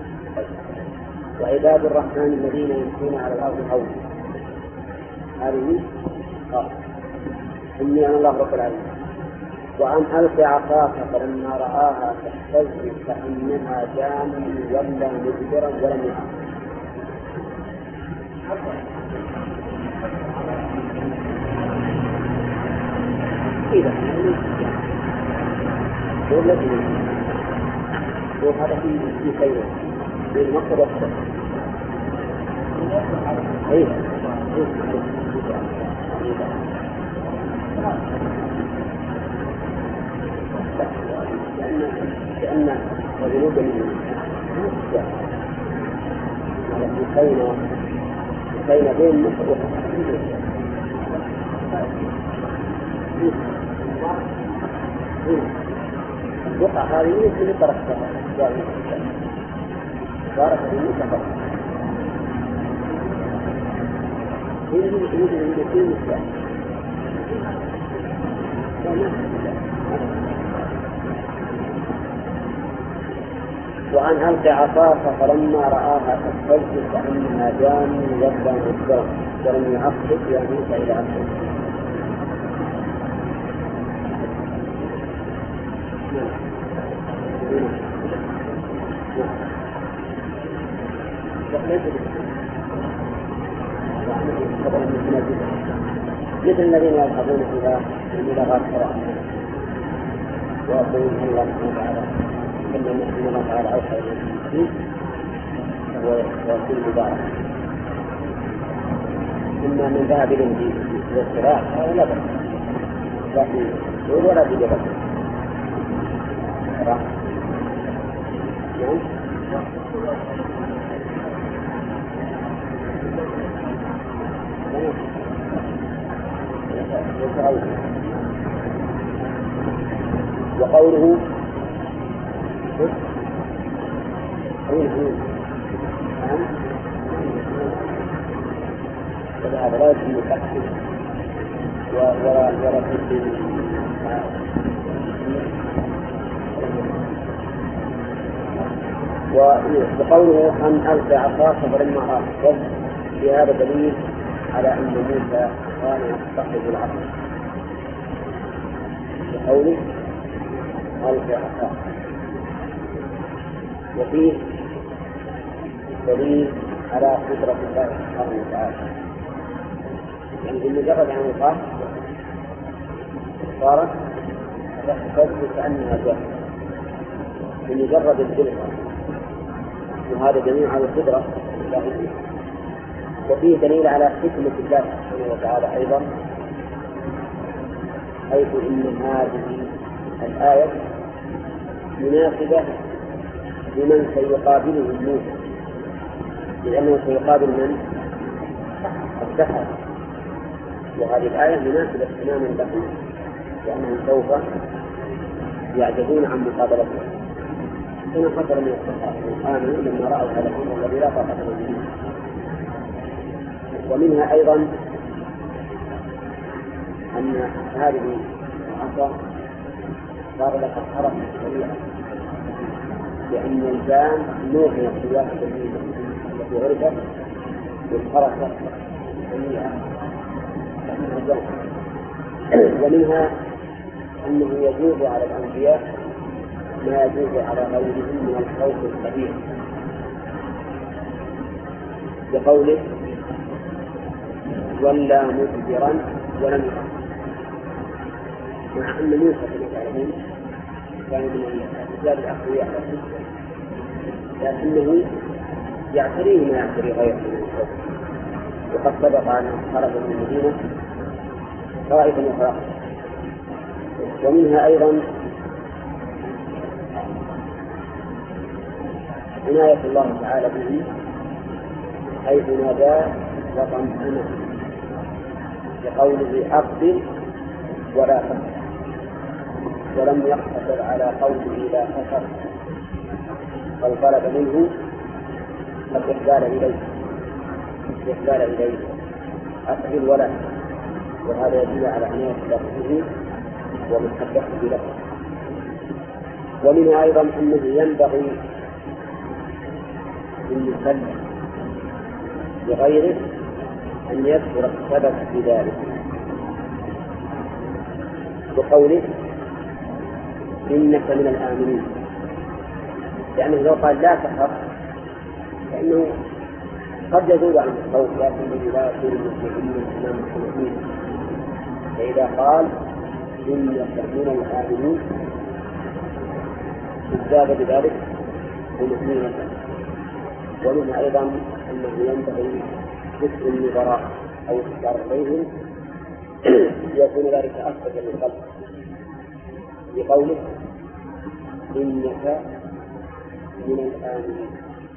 وعباد الرحمن الذين يمشون على الأرض هونا، هذه خاصة إني أنا الله رب العالمين. وأن ألقي عصاك فلما رآها تهتز كأنها جان ولا مدبرا ولم يعقل. إذا وهذا في خير في المقصد والسبب. أيه لأن الذنوب بين بين مصر الوقع هذه يمكن تركتها بارك الله فقط وأن ألقي عصاك فلما رآها تهتز كأنها جان ولا مدبرا ولم يعقب يا موسى إلى عقب. مثل الذين يذهبون إلى غار حراء ويقولون الله سبحانه وتعالى إن الله تعالى أوحى إلى المسلمين وهو رسول مبارك إما من ذهب إليه والصراع أو لا بأس لكن ولا بجبل وقوله هذا لا يمكن التحقيق ولا وقوله أن ألقي عصاك فلما رأى في هذا دليل على أن موسى كان يتخذ العصا بقوله ألقي عصاك. وفيه دليل على قدرة الله سبحانه وتعالى، يعني بمجرد أن يقال صارت تحتفظ كأنها جاهزة بمجرد الجلسة، وهذا دليل على القدرة الإلهية. وفيه دليل على حكمة الله سبحانه وتعالى أيضا، حيث إن هذه الآية مناسبة لمن سيقابله موسى، لأنه سيقابل من؟ السحر، وهذه الآية مناسبة تماما لهم، لأنهم سوف يعجزون عن مقابلته. هنا حصل من السحر آمنوا لما رأوا هذا الأمر الذي لا طاقة لهم به. ومنها أيضا أن هذه العصا صار لها حركة سريعة، لأن الإنسان نوع من السياحة التي عرفت بالحركة السريعة. ومنها أنه يجوز على الأنبياء ما يجوز على غيرهم من الخوف الكبير، بقوله ولا مدبرا ولم يعقب، مع أن موسى كما تعلمون كان من الرجال الأقوياء، لكنه يعتريه ما يعتري غيره من الخوف. وقد سبق أن خرج من المدينة خائفا وخائفا. ومنها أيضا عناية الله تعالى به حيث ناداه وطمأنه بقوله أقبل ولا تخف، ولم يقتصر على قوله لا تخف، بل طلب منه الإقبال إليه أقبل ولا تخف، وهذا يدل على عناية الله به ومحبته له. ومنها أيضا أنه ينبغي للمسلم لغيره أن يذكر السبب في ذلك بقوله إنك من الآمنين، لأنه لو قال لا تخف فإنه قد يزول عن الخوف، لكنه لا يكون المسلمين أمام المسلمين. فإذا قال إنك من الآمنين ازداد بذلك بمسلمين. ومنها أيضا أنه ينبغي ذكر النظراء أو الإشارة إليهم ليكون ذلك أثبت للقلب بقوله إنك من الآمنين.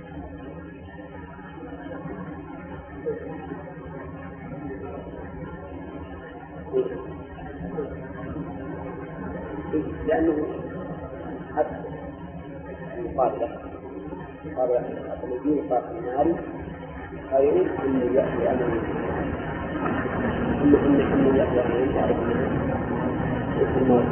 لأنه أثبت المقابلة الذي يقال في النار خير من يأتي أمامه، إن يأتي أمامه يعرف منها اسم الموت.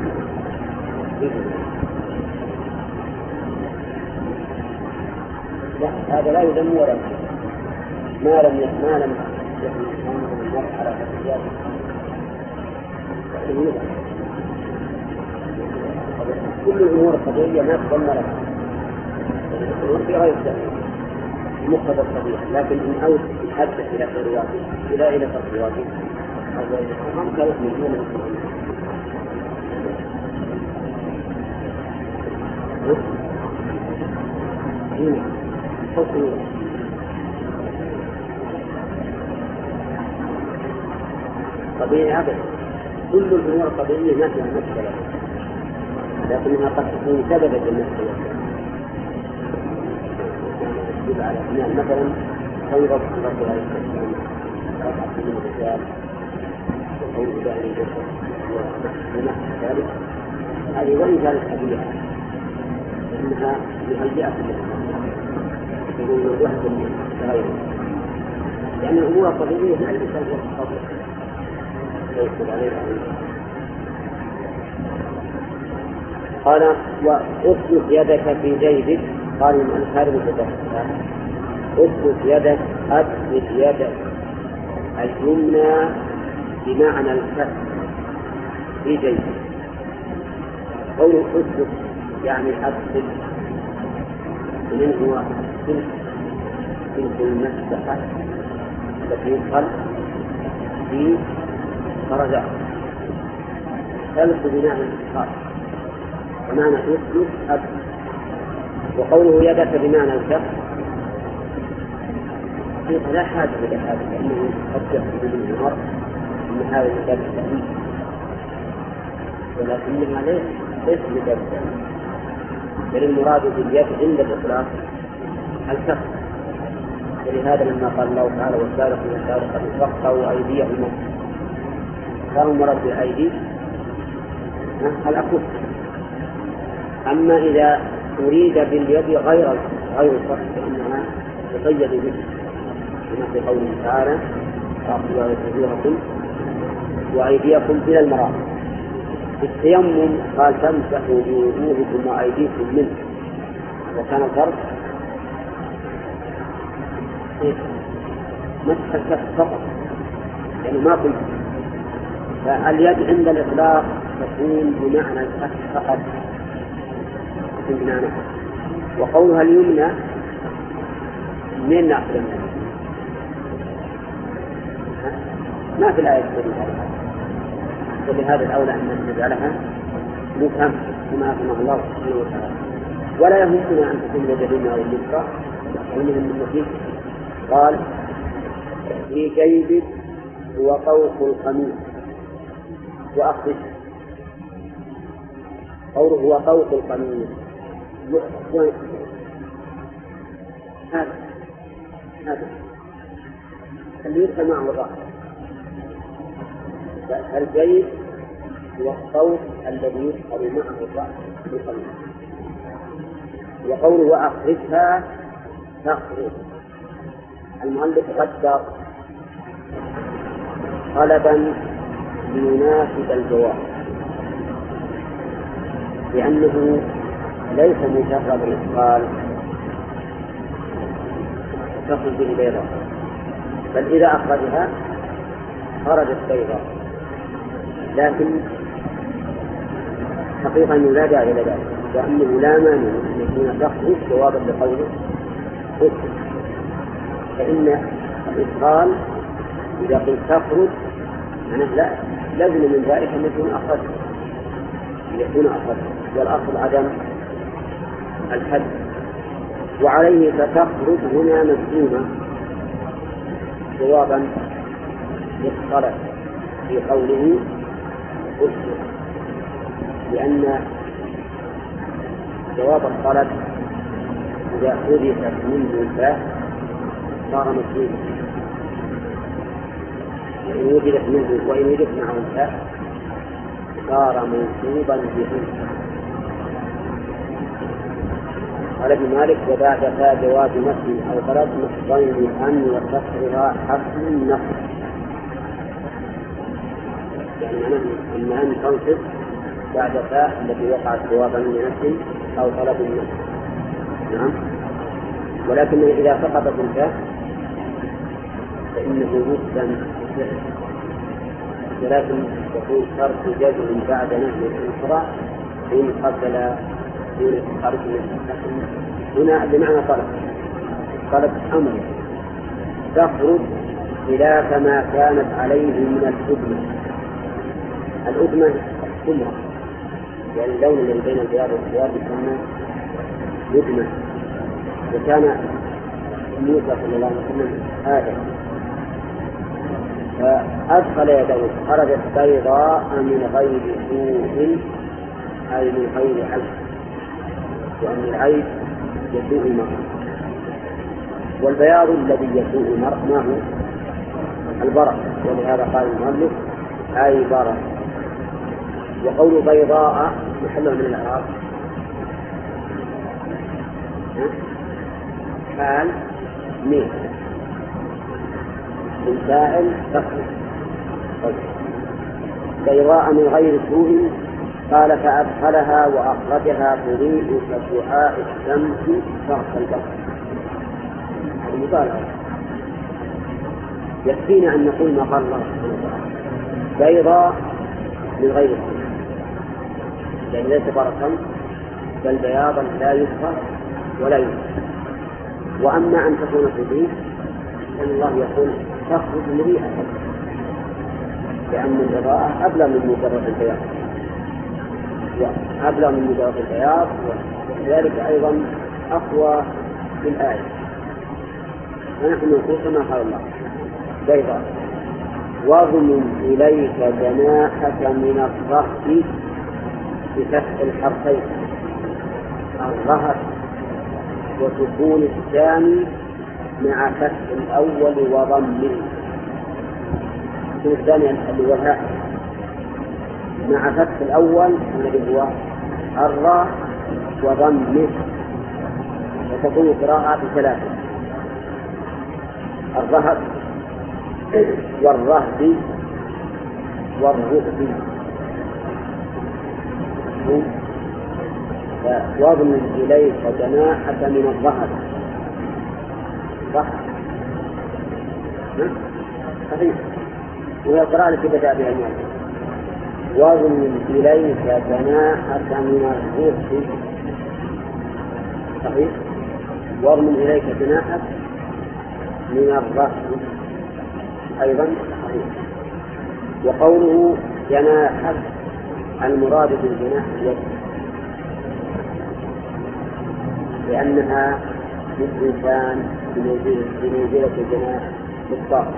لا، هذا لا يذم ولا ما لم يكن من المرحلة التي كل الأمور الطبيعية ما تضمنها في غير مقتضى الطبيعة، لكن إن أوت يحدث إلى خيرواته إلى تقوياته هم كانوا يؤمنون هنا طبيعي أبدا. كل الأمور الطبيعية ما فيها مشكلة، لكنها قد تكون سببا للمشكلة. على أثناء مثلا تنظر في رب عليه السلام رفعت من الرجال وقول داعي الجسد ونحو ذلك، هذه وإن كانت طبيعة فإنها مهيئة يقول وحد لغيره، لأن الأمور الطبيعية لا يمكن أن تتطبق ويكتب عليها. قال وأسلك يدك في جيبك، قال من هذا المتدخل أسلك يدك، أسلك يدك اليمنى بمعنى الكف في جيبك. قوله أسلك يعني أسلك من هو تلك المسحة التي يدخل في فرجع تلك بمعنى الإسقاط، ومعنى أسلك أسلك. وقوله يدك بمعنى الكف لا حاجة إلى هذا، لأنه قد يحصل من المرء أن هذا لباب التأمين، ولكنها ليس لباب التأمين، بل المراد باليد عند الإطلاق الكف. ولهذا لما قال الله تعالى والسارق والسارقة فاقطعوا أيديهما، قالوا مراد بالأيدي الأكف. أما إذا أريد باليد غير الكف فإنها تقيد به، كما في قوله تعالى فاغسلوا وجوهكم وأيديكم إلى المرافق. في التيمم قال تمسحوا بوجوهكم وأيديكم منه، وكان الفرق مسح الكف فقط، يعني ما قلت. فاليد عند الإطلاق تكون بمعنى الكف فقط. وقولها اليمنى من نأخذ ما في الآية الكريمة، ولهذا الأولى أن نجعلها مفهم كما أفهمه الله سبحانه وتعالى. ولا يهمنا أن تكون يد اليمنى أو اليسرى، المهم النتيجة. قال في جيبك هو طوق القميص وأخرج. قوله هو طوق القميص هذا اللي يدخل معه الرأس. فالجيد هو الصوت الذي يدخل معه الرأس بقلبه. وقوله وأخرجها تخرج، المؤلف قدر طلبا ليناسب الجواب، لأنه ليس مجرد الإدخال تخرج به بيضاء، بل إذا أخرجها خرجت بيضاء، لكن حقيقة أنه لا داعي إلى ذلك، وأنه لا مانع أن يكون تخرج جوابا لقوله اكتب، فإن الإدخال إذا قلت تخرج معناه لا لازم من ذلك أن يكون أخرج، والأصل عدم الحد. وعليه فتخرج هنا مجزومة جوابا للطلب في قوله اكتب، لأن جواب الطلب إذا حذفت منه الفاء صار مجزوما، وإن وجدت منه وإن وجدت معه الفاء صار منصوبا به. قال ابن مالك وبعد فاء جواب نفي أو طلب نصبين أن وكسرها حسن النصب، يعني معناه أن تنصب بعد فاء التي وقعت جوابا لنفي أو طلب النفي. نعم، ولكن إذا سقطت الفاء فإنه يسلم الفعل، ولكن يكون شرط جزم بعد نهي الأخرى إن قبل دون خارج هنا بمعنى طلب أمر تخرج خلاف ما كانت عليه من الأدمة كلها، يعني اللون الذي بين البياض والسواد يسمى أدمة، وكان موسى صلى الله عليه وسلم هذا، فأدخل يده خرجت بيضاء من غير سوء، أي من غير عيب، لأن العيب يسوء المرء، والبياض الذي يسوء المرء ما هو البرص، ولهذا قال المؤلف أي برص. وقول بيضاء محله من الإعراب حال مين الفاعل تخرج بيضاء من غير سوء، قال فأدخلها وأخرجها تضيء كشعاع الشمس شرق البحر. المبالغة يكفينا أن نقول ما قال الله بيضاء من غير سوء، يعني ليس برقا بل بياضا لا يذكر ولا يذكر. وأما أن تكون تضيء فإن الله يقول تخرج مريئة، لأن الإضاءة أبلغ من مجرد البياض، وأبلغ من مجرد البياض، وذلك أيضا أقوى في الآية. ونحن نقول كما قال الله بيضاء واضم إليك جناحك من الرهب بفتح الحرفين الرهب وسكون الثاني مع فتح الأول وضمه، الثاني اللي هو الهاء مع فتح الأول الذي هو الراء وضمه، وتكون قراءة بثلاثة: الرهب والرهب والرهب. واضم إليك جناحك من الرهب صحيح، وهي القراءة التي بدأ بها المؤلف. واضم إليك جناحك من الرهب صحيح، واضم إليك جناحك من الرهب أيضا صحيح. وقوله جناحك المراد بالجناح اليد، لأنها للإنسان بمنزلة الجناح بالطاقة.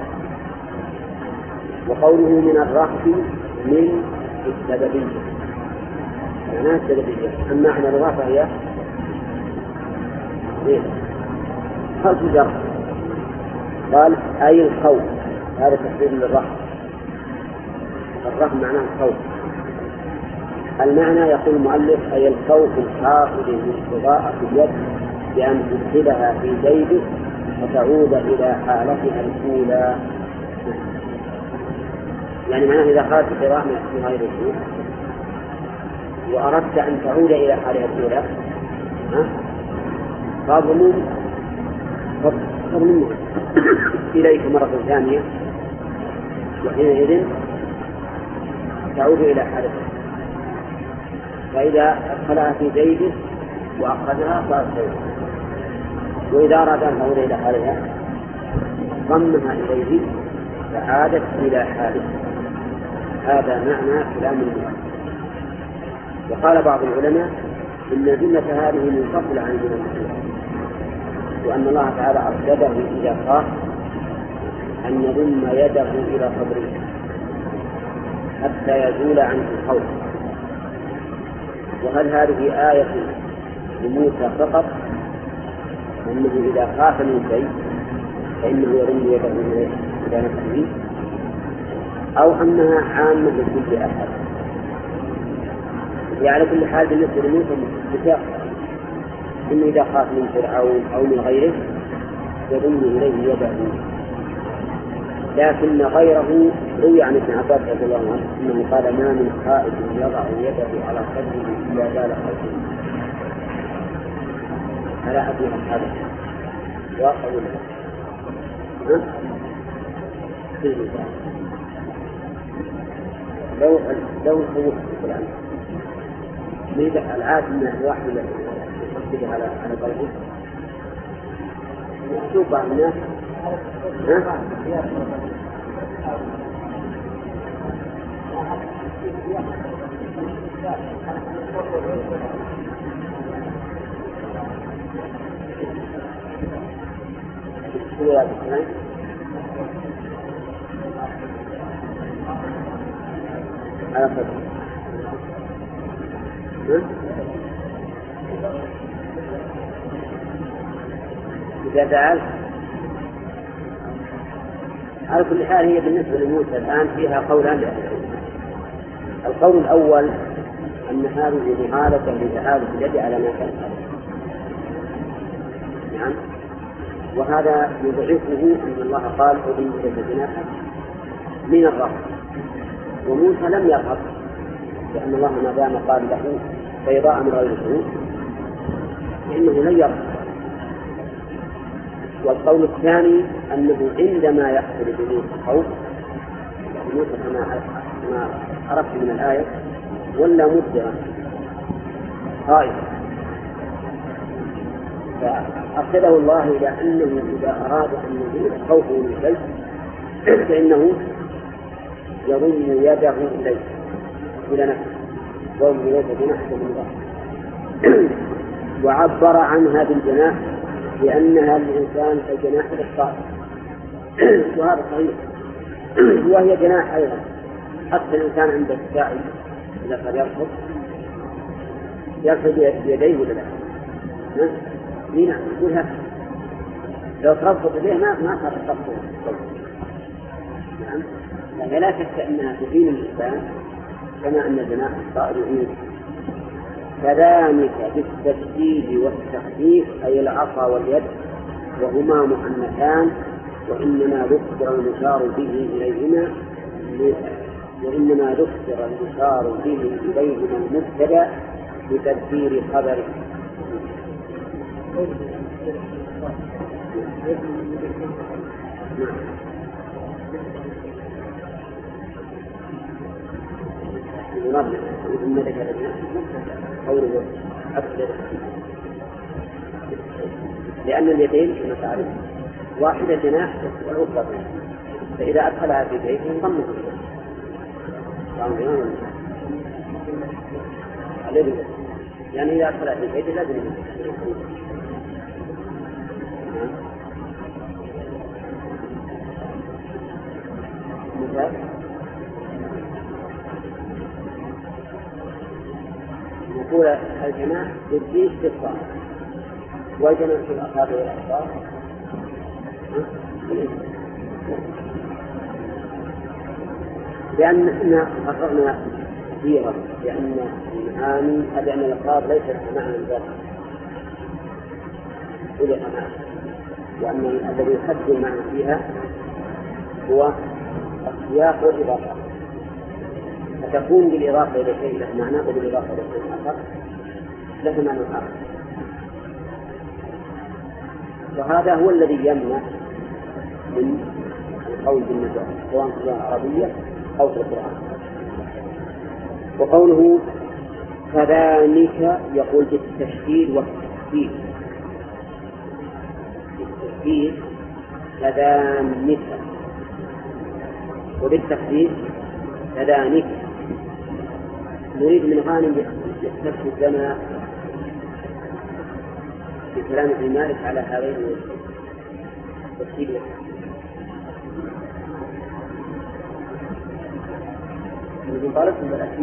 وقوله من الرهب من السببية، معناها السببية. أما معنى الرهب فهي حرف جر. قال أي الخوف، هذا تحديد للرحم. الرحم معناه الخوف. المعنى يقول المؤلف أي الخوف الحاصل من استضاءة اليد بأن تدخلها في جيبه وتعود إلى حالتها الأولى. يعني معناه إذا خرجت قراءة من غير الشيء وأردت أن تعود إلى حالها الأولى فاضمن إليك مرة ثانية، وحينئذ تعود إلى حالتها. فإذا أدخلها في جيبه وأخذها صارت جيبه، وإذا أراد أن تعود إلى حالها ضمها إليه فعادت إلى حالها. هذا معنى كلام المؤلف. وقال بعض العلماء إن الجملة هذه منفصلة عن الجملة الأخرى، وأن الله تعالى أرشده إذا خاف أن يضم يده إلى صدره حتى يزول عنه الخوف. وهل هذه آية لموسى فقط أنه إذا خاف من شيء فإنه يضم يده إلى نفسه، أو أنها عامة لكل أحد؟ على كل حال بالنسبة لموسى مشاق، إنه إذا خاف من فرعون أو من غيره يضم إليه يده. لكن غيره روي عن ابن عباس رضي الله عنه أنه قال ما من خائف يضع يده على صدره إلا زال خوفه. ألا أبنى هذا واقع له لو خوف القرآن لذا العادة أن الواحد يحصل على قلبه مكتوب بعض الناس على قلبه إذا دعال. على كل حال هي بالنسبة لموسى الآن فيها قولان لأهل العلم. القول الأول أن هذه محالة لتعالى اليد على ما كان نعم، وهذا يضعفه أن الله قال أذن إلى جناحك من الرهب، وموسى لم يرهب لأن الله ما دام قال له بيضاء من غير سوء فإنه لن يرهب. والقول الثاني أنه عندما يحصل بموسى الخوف موسى كما عرفت من الآية ولا مدبرا خائفا، فأرشده الله إلى أنه إذا أراد أن يزيل خوفه من شيء فإنه يضم يده إليه إلى نفسه ويضم يده جناحه من ظهره. وعبر عنها بالجناح لأنها للإنسان الجناح للطائر وهذا صحيح، وهي جناح أيضا. حتى الإنسان عند السائل إذا قد يرفض بيديه ولا لا؟ نعم يقول هكذا. لو ترفض بيديه ما صار الترفض. نعم، يعني لا شك أنها تهين الإنسان كما أن جناح الطائر يهين. كذلك بالتشديد والتخفيف أي العصا واليد وهما مؤنثان، وإنما ذكر المشار به إليهما المبتدأ بتذكير خبره. لأن اليدين كما تعرف واحدة جناح والأخرى، فإذا أدخلها في بيت انضمت إليه. يعني إذا أدخلها في بيت لازم مثال نقول الجناح يجيش في الصالح والجناح في الأصابع والأصابع لأننا قررنا كثيرا لأن المعاني أدعم الألفاظ ليس لها معنى ذاته ولها معنى، وأن الذي يحدد المعنى فيها هو السياق والإضافة، فتكون بالإضافة إلى شيء له معنى وبالإضافة إلى شيء آخر له معنى آخر. وهذا هو الذي يمنع من القول بالنجاة سواء في اللغة العربية أو في القرآن. وقوله كذلك يقول بالتشديد والتخفيف، بالتشديد كذلك وبالتخفيف كذلك. نريد من غانم يستفسد لنا بكلام ابن مالك على هذين التشديد من طالبهم بالأكيد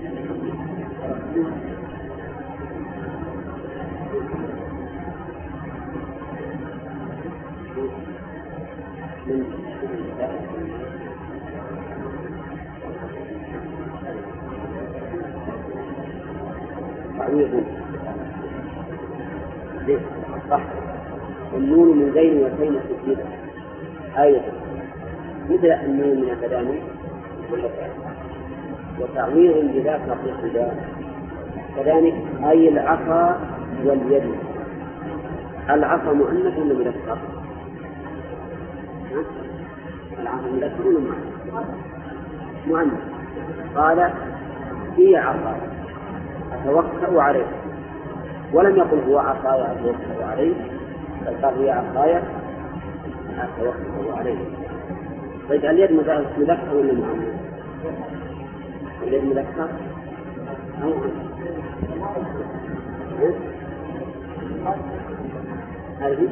تعويض صح. النون من بين وسين التشديد أيضا مثل النون من التداني وتعويض بذاك القصد كذلك أي العصا واليد. العصا مؤنث ولا مذكر؟ العصا مذكر ولا مؤنث؟ قال هي عصا أتوكأ عليه، ولم يقل هو عصايا أتوكأ عليه، بل قال هي عصايا أتوكأ عليه. طيب اليد مذكر ولا مؤنث؟ اليد مذكر أو هذه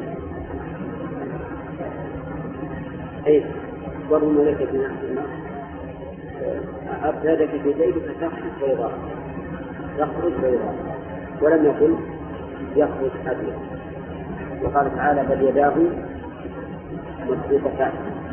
أي ضرب ملكة من أحسن أبدادك في يديك فتخرج بيضاء، يخرج بيضاء، ولم يقل يخرج أبيض. وقال تعالى بل يداه مبسوطتان،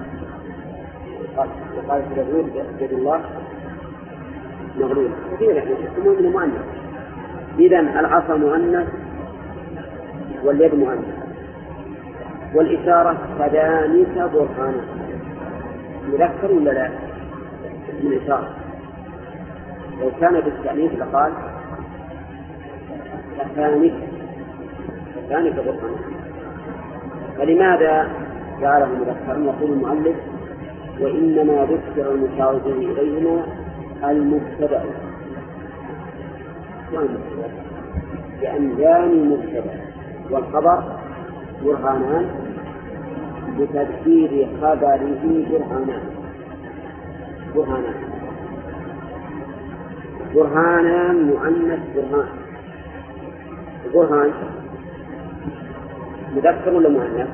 وقال في داود يد الله مغلولة. كثير يحكمون من مؤنث. إذن العصا مؤنث واليد مؤنث. والإشارة كذلك برهانا مذكر ولا لا؟ من إشارة لو كان بالتأنيث لقال كذلك برهانا. فلماذا جعله مذكرا؟ يقول المؤلف وإنما ذكر المشار إليهما المبتدأ لأن جاني مبتدأ والخبر برهانان بتذكير خبره برهانان مؤنث برهان مذكر ولا مؤنث؟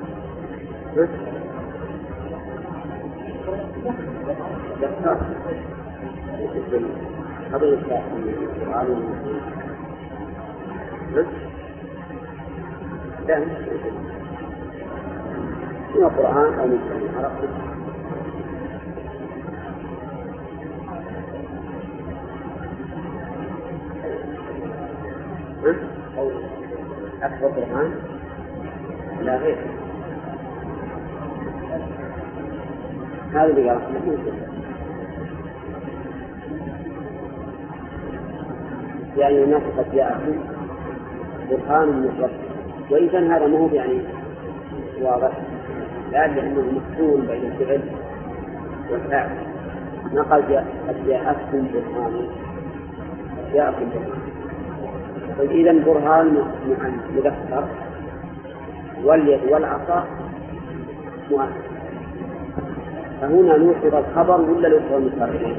ذكر قضية القرآن لا من القرآن أو من عرفت أو أكبر القرآن لا غير هذا اللي قال يعني الناس قد جاءهم برهان مطلق، وإن كان هذا مو يعني واضح لأنه مفصول بين الفعل والفاعل. ما قال قد جاءتكم برهان، جاءكم برهان. إذن برهان مذكر واليد والعصا مؤنث. فهنا نوحظ الخبر ولا نوحظ المشار؟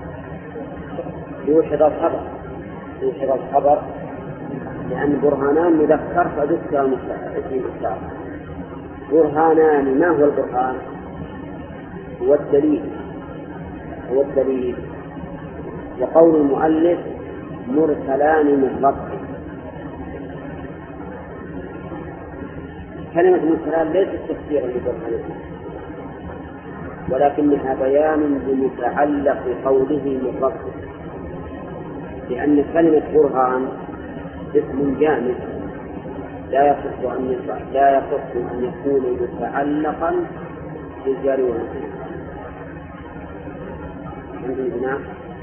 نوحظ الخبر لأن برهانان مذكر فذكر اسم المشار. برهانان ما هو البرهان؟ هو الدليل. وقول المؤلف مرسلان من ربه كلمة المرسلان ليست تفسيرا لبرهانه، ولكنها بيان لمتعلق قوله من ربه، لأن كلمة برهان اسم جامد لا يصح أن يكون متعلقا بالجار والمجرور. عندنا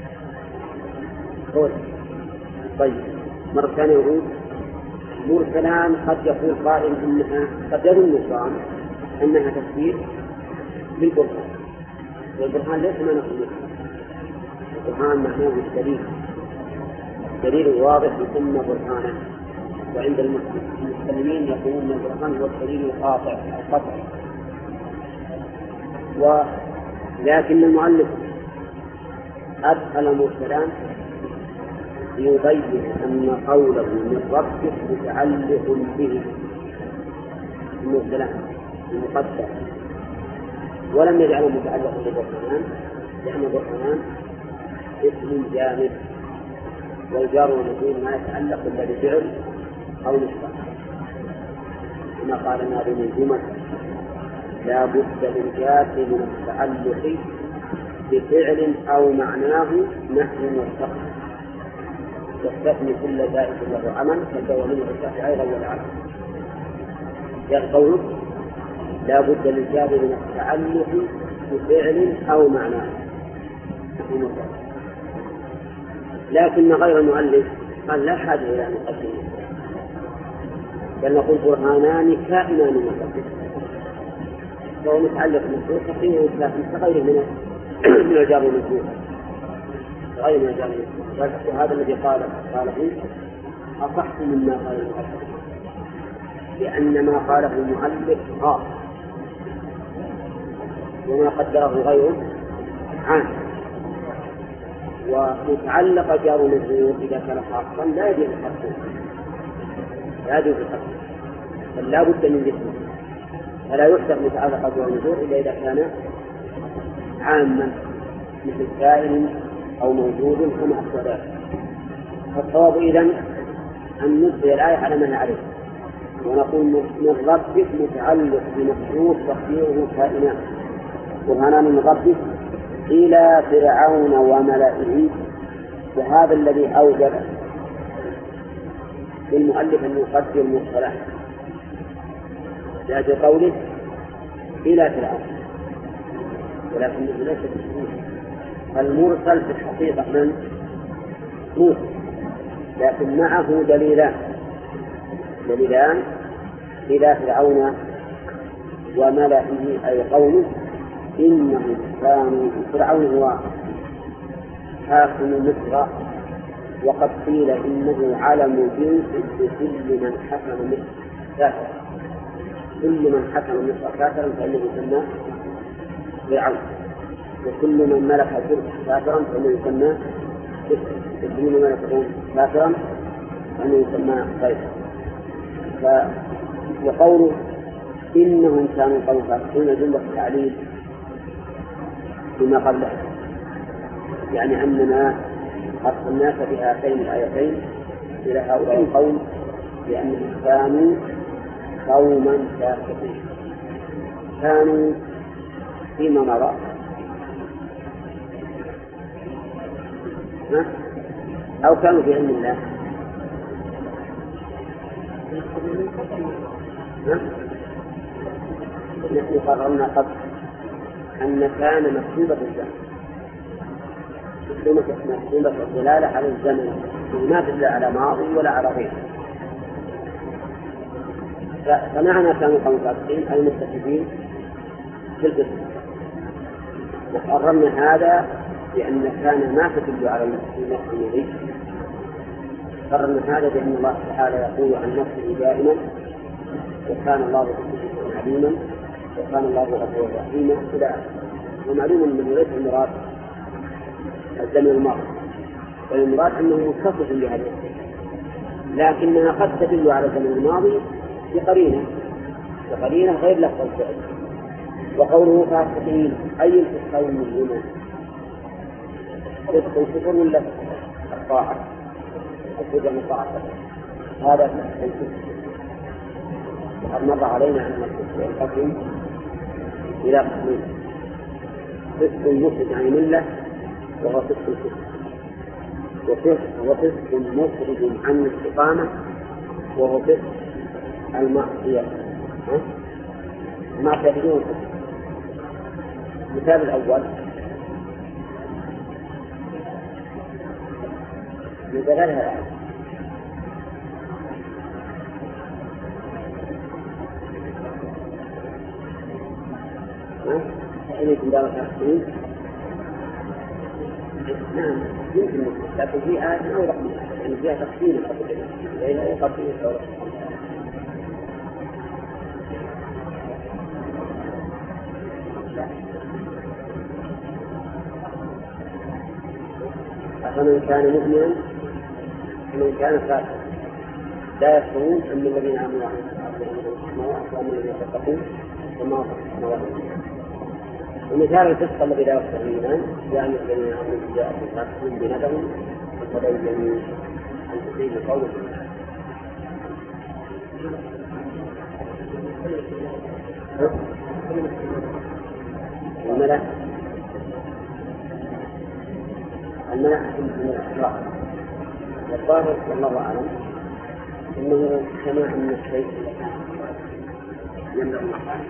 طيب مرة ثانية يقول مرسلان قد يقول قائل إنها قد يظن الظان أنها تفسير بالبرهان، والبرهان ليس ما نقول البرهان معناه الدليل، دليل واضح يسمى برهانا، وعند المسلمين يقولون البرهان هو الدليل القاطع القطع. ولكن المؤلف أدخل مرسلان ليبين أن قوله من ربك متعلق به المرسلان المقدر، ولم يجعله متعلقا بالبرهان، لأن البرهان اسم جامد، والجار والمجرور ما يتعلق إلا بفعل أو نصف، كما قال الناظم الجمل لا بد للجار من التعلق بفعل أو معناه نحو مرتقب يستثني كل ذلك له عمل فالجو منه الشافعي أيضا والعمل. يقول لا بد للجار من التعلق بفعل أو معناه نحو مرتقب، لكن غير المؤلف قال لا حاجة إلى أن نقدم، بل نقول برهانان كائنان من ربك، فهو متعلق بالمسؤول تقييمه كغيره من الجار والمجرور، غير من الجار والمجرور. وهذا الذي قاله أصح مما قال المؤلف، لأن ما قاله المؤلف خاص وما قدره غيره عام، ومتعلق جار ومجرور إذا كان خاصا لا يجوز الحصر، بل لا بد من ذكره، فلا يحسب متعلق جار ومجرور إلا إذا كان عاما مثل كائن أو موجود كما أشبه ذلك. فالصواب إذن أن نبدأ الآية على ما هي عليه، ونقول من ربك متعلق بمخلوق تقديره كائنات، برهانان من ربك إلى فرعون وملئه، وهذا الذي أوجب للمؤلف أن يقدر المرسلات لأجل قوله إلى فرعون، ولكنه ليس المرسل في الحقيقة من موسى، لكن معه دليلان إلى فرعون وملئه أي قومه، إنهم كانوا فرعون هو حاكم مصر، وقد قيل إنه علم جنس لكل من حكم مصر كافرا، كل من حكم مصر كافرا فإنه يسمى فرعون، وكل من ملك الفرس كافرا فإنه يسمى كل من ملك الروم كافرا فإنه يسمى قيصر. وقوله إنهم كانوا قوم فاسقين جملة تعليل بما قبله، يعني أننا أرسلناك بهاتين الآيتين إلى هؤلاء القوم لأنهم كانوا قوما فاسقين، كانوا فيما مضى أو كانوا في علم الله نحن قررنا قبل أن كان مكتوبة الزمن، مكتوبة الدلالة على الزمن، ما تدل على ماضي ولا على غيره. فمعنى كانوا قوم فاسقين أي مستفيدين في القسم، وقررنا هذا لأن كان ما تدل على الماضي، قررنا هذا بأن الله تعالى يقول عن نفسه دائما وكان الله بكل شيء عليما وكان الله غفورا رحيما إلى آخره. ومعلوم أنه ليس المراد الزمن الماضي، بل المراد أنه متصف بهذا، لكنها قد تدل على الزمن الماضي بقرينة غير لفظ الفعل. وقوله فاسقين أي الفسقين منهما؟ فسق الكفر ولا الطاعة؟ الكفر من الطاعة هذا الفسق. وقد مر علينا أن الفسق ينقسم إلى قسمين: فسق مخرج عن الملة وهو فسق الكفر، وفسق مخرج عن الاستقامة وهو فسق المعصية. المعصية بدون كفر. المثال الأول من دلالها الآية: إليكم دار الحاسدين. نعم يمكن، لكن في آية أوضح منها، يعني فيها تقسيم الحق إلى يقسم الحق. فمن كان مؤمنا ومن كان كافرا لا يستوون، أما الذين آمنوا وأما الذين يتقون وما هم السماوات. ومثال الفسق الذي لا يصلح الإيمان يعني الذين آمنوا جاءهم فاسق بنبأ فتبينوا أن تصيبوا قوما الملأ من الأخلاق. والظاهر والله أعلم أنه كما أن الشيء يملأ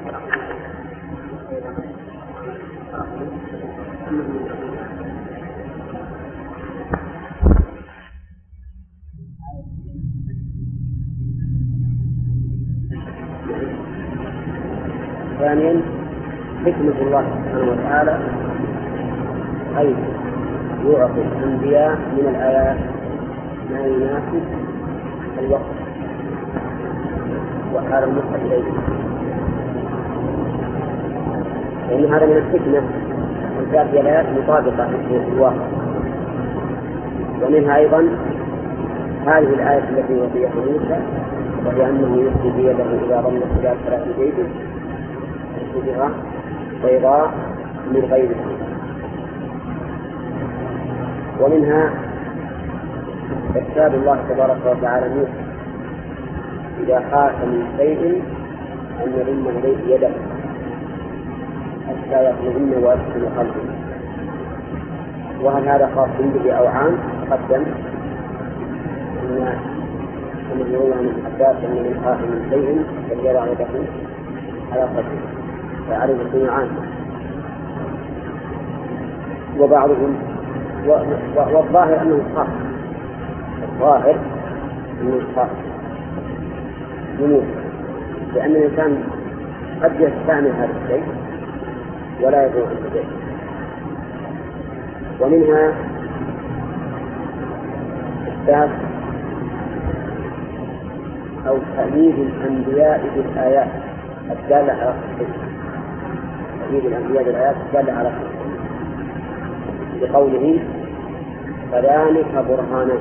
ثانيا حكمة الله سبحانه وتعالى حيث يعطي الأنبياء من الآيات ما يناسب الوقت وحال المسلم إليه، لأن هذا من الحكمة أن تأتي الآيات مطابقة للواقع. ومنها أيضا هذه الآية التي وصيها موسى، وهي أنه يخرج بيده إذا ظن الخلاف فلا في بيته يخرجها بيضاء من غير سوء. ومنها إرشاد الله تبارك وتعالى موسى إذا خاف من شيء أن يضم إليه يده حتى يطمئن ويسكن قلبه. وهل هذا خاص به أو عام؟ تقدم أن الذي يروى عن ابن عباس أن من خاف من شيء فليضع يده على قلبه، فعليه يكون عاما. وبعضهم والظاهر أنه خاص، الظاهر أنه خاص لأن الإنسان قد يستعمل هذا الشيء ولا يدعو عن ذلك. ومنها إثبات أو تأييد الأنبياء بالآيات الدالة على الصدق، تأييد الأنبياء بالآيات الدالة على الصدق بقوله فذلك برهانان.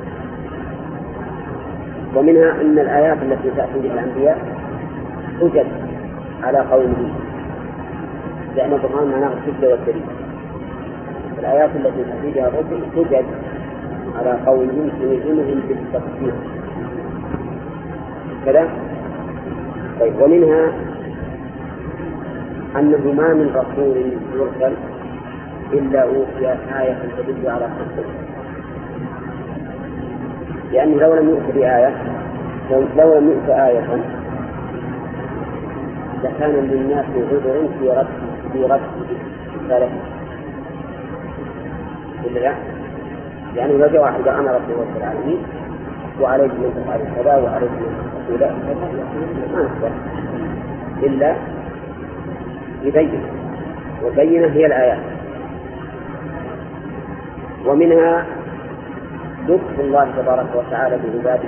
ومنها أن الآيات التي تأتي بها الأنبياء توجد على قوله، لأن برهان معناه الحجة والدليل. الآيات التي تأتي بها الرسل توجد على قوله يلزمهم بالتفسير كذا. طيب، ومنها أنه ما من رسول يرسل إلا أوتي آية تدل على صدقه، لأنه لو لم يؤت آية لكان للناس عذر في رد رسالته. يعني لو جاء واحد أنا رسول الله العالمين وعليك من تفعل كذا وعليك من تقول ما نقدر إلا يبين، والبينة هي الآيات. ومنها لطف الله تبارك وتعالى بعباده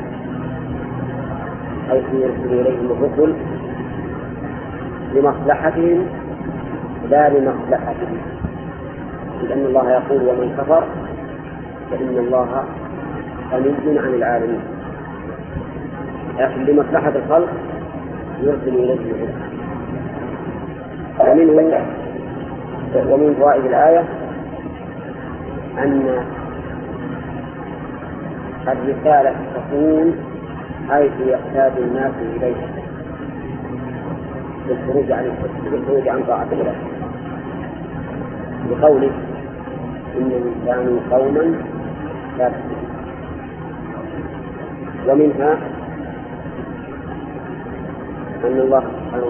حيث يرسل إليهم الرسل لمصلحتهم لا لمصلحتهم، لأن الله يقول ومن كفر فإن الله غني عن العالمين، لكن لمصلحة الخلق يرسل إليهم الرسل. ومن فوائد الآية أن الرسالة تكون حيث يحتاج الناس إليها، بالخروج عن طاعة الله، بقوله إنهم كانوا قوما فاسقين. ومنها أن الله سبحانه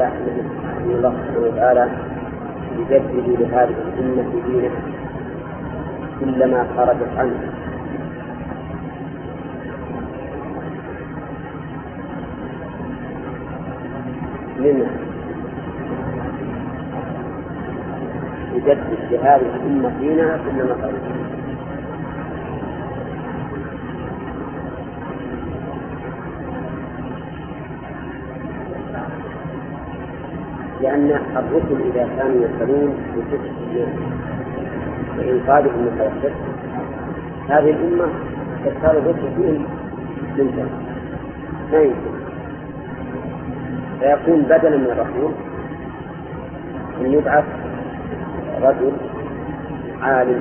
وتعالى يجدد لهذه الأمة دينها كلما خرجت عنه، منها يجدد لهذه الأمة دينها كلما خرجت عنه. لأن الرسل إذا كانوا يرسلون بصدق وإنقاذهم من التوحيد، هذه الأمة تختار الرسل فيهم منتهى ما يمكن، فيكون بدلا من الرسول أن يبعث رجل عالم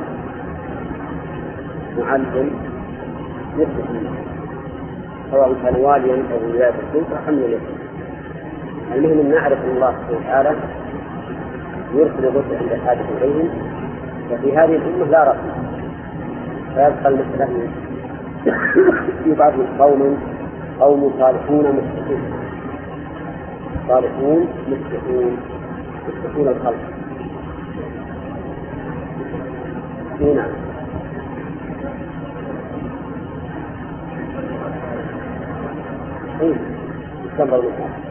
معلم يصلح الناس، سواء كان واليا أو ولاية السلطة حمل اليسر. المهم أن نعرف الله سبحانه وتعالى يرسل الرسل عند الحاجة إليهم، وفي هذه الأمة لا رسل، فيبقى المسألة يبعث قوم صالحون مصلحون، صالحون مصلحون الخلق. نعم. إيه استمر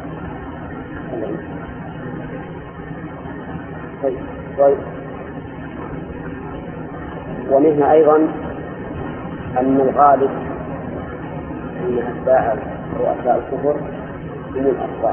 ومنها أيضا أن الغالب أن أتباع رؤساء الكفر هم الأصغار،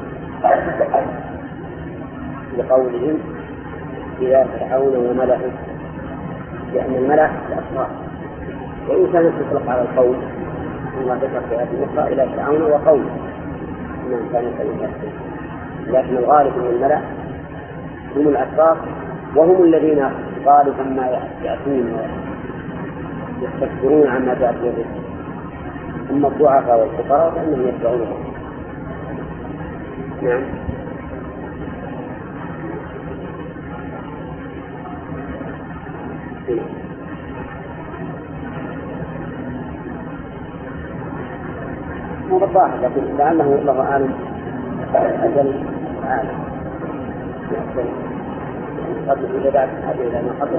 لقولهم إلى فرعون وملئه، لأن الملأ الأصغار، وإن كانت تطلق على القوم كما ذكر في هذه النقطة إلى فرعون وقومه إنهم كانوا قوما، لكن الغالب من الملأ هم الأشراف، وهم الذين غالبا ما يأتون ويستكبرون عما جاء به الرسل. أما الضعفاء والفقراء فإنهم يتبعونهم. نعم. مو بالظاهر، لكن لعله الله أعلم أجل عالم قبل إذا بعد هذه إلى ما قبل.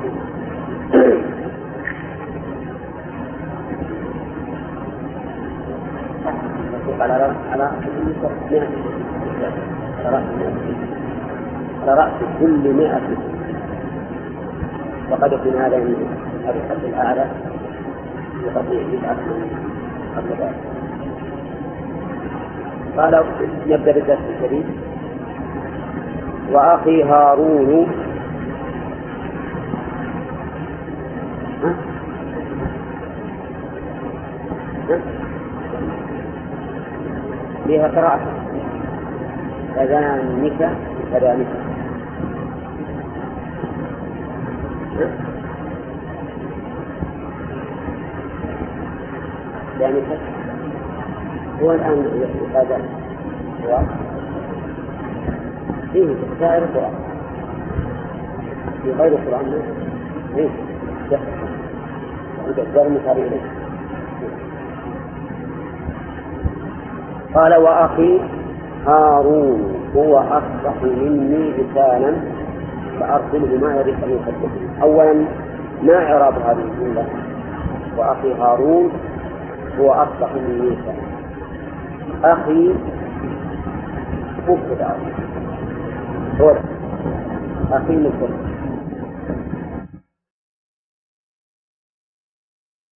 على رأس كل 100 وقد يكون هذا من الحد الأعلى وقد يبعث من قبل ذلك. قال نبدأ بالدرس الجديد. وأخي هارون لها قراءة كذانك كذلك ذلك هو الآن هذا هو فيه سائر القرآن في غير القرآن ليس غير مثال إليه. قال وأخي هارون هو أفصح مني لسانا فأرسله ما يريد أن يصدقني. أولا ما إعراب هذه الجملة؟ وأخي هارون هو أفصح مني لسانا. أخي مبتدأ هو أخي مبتدأ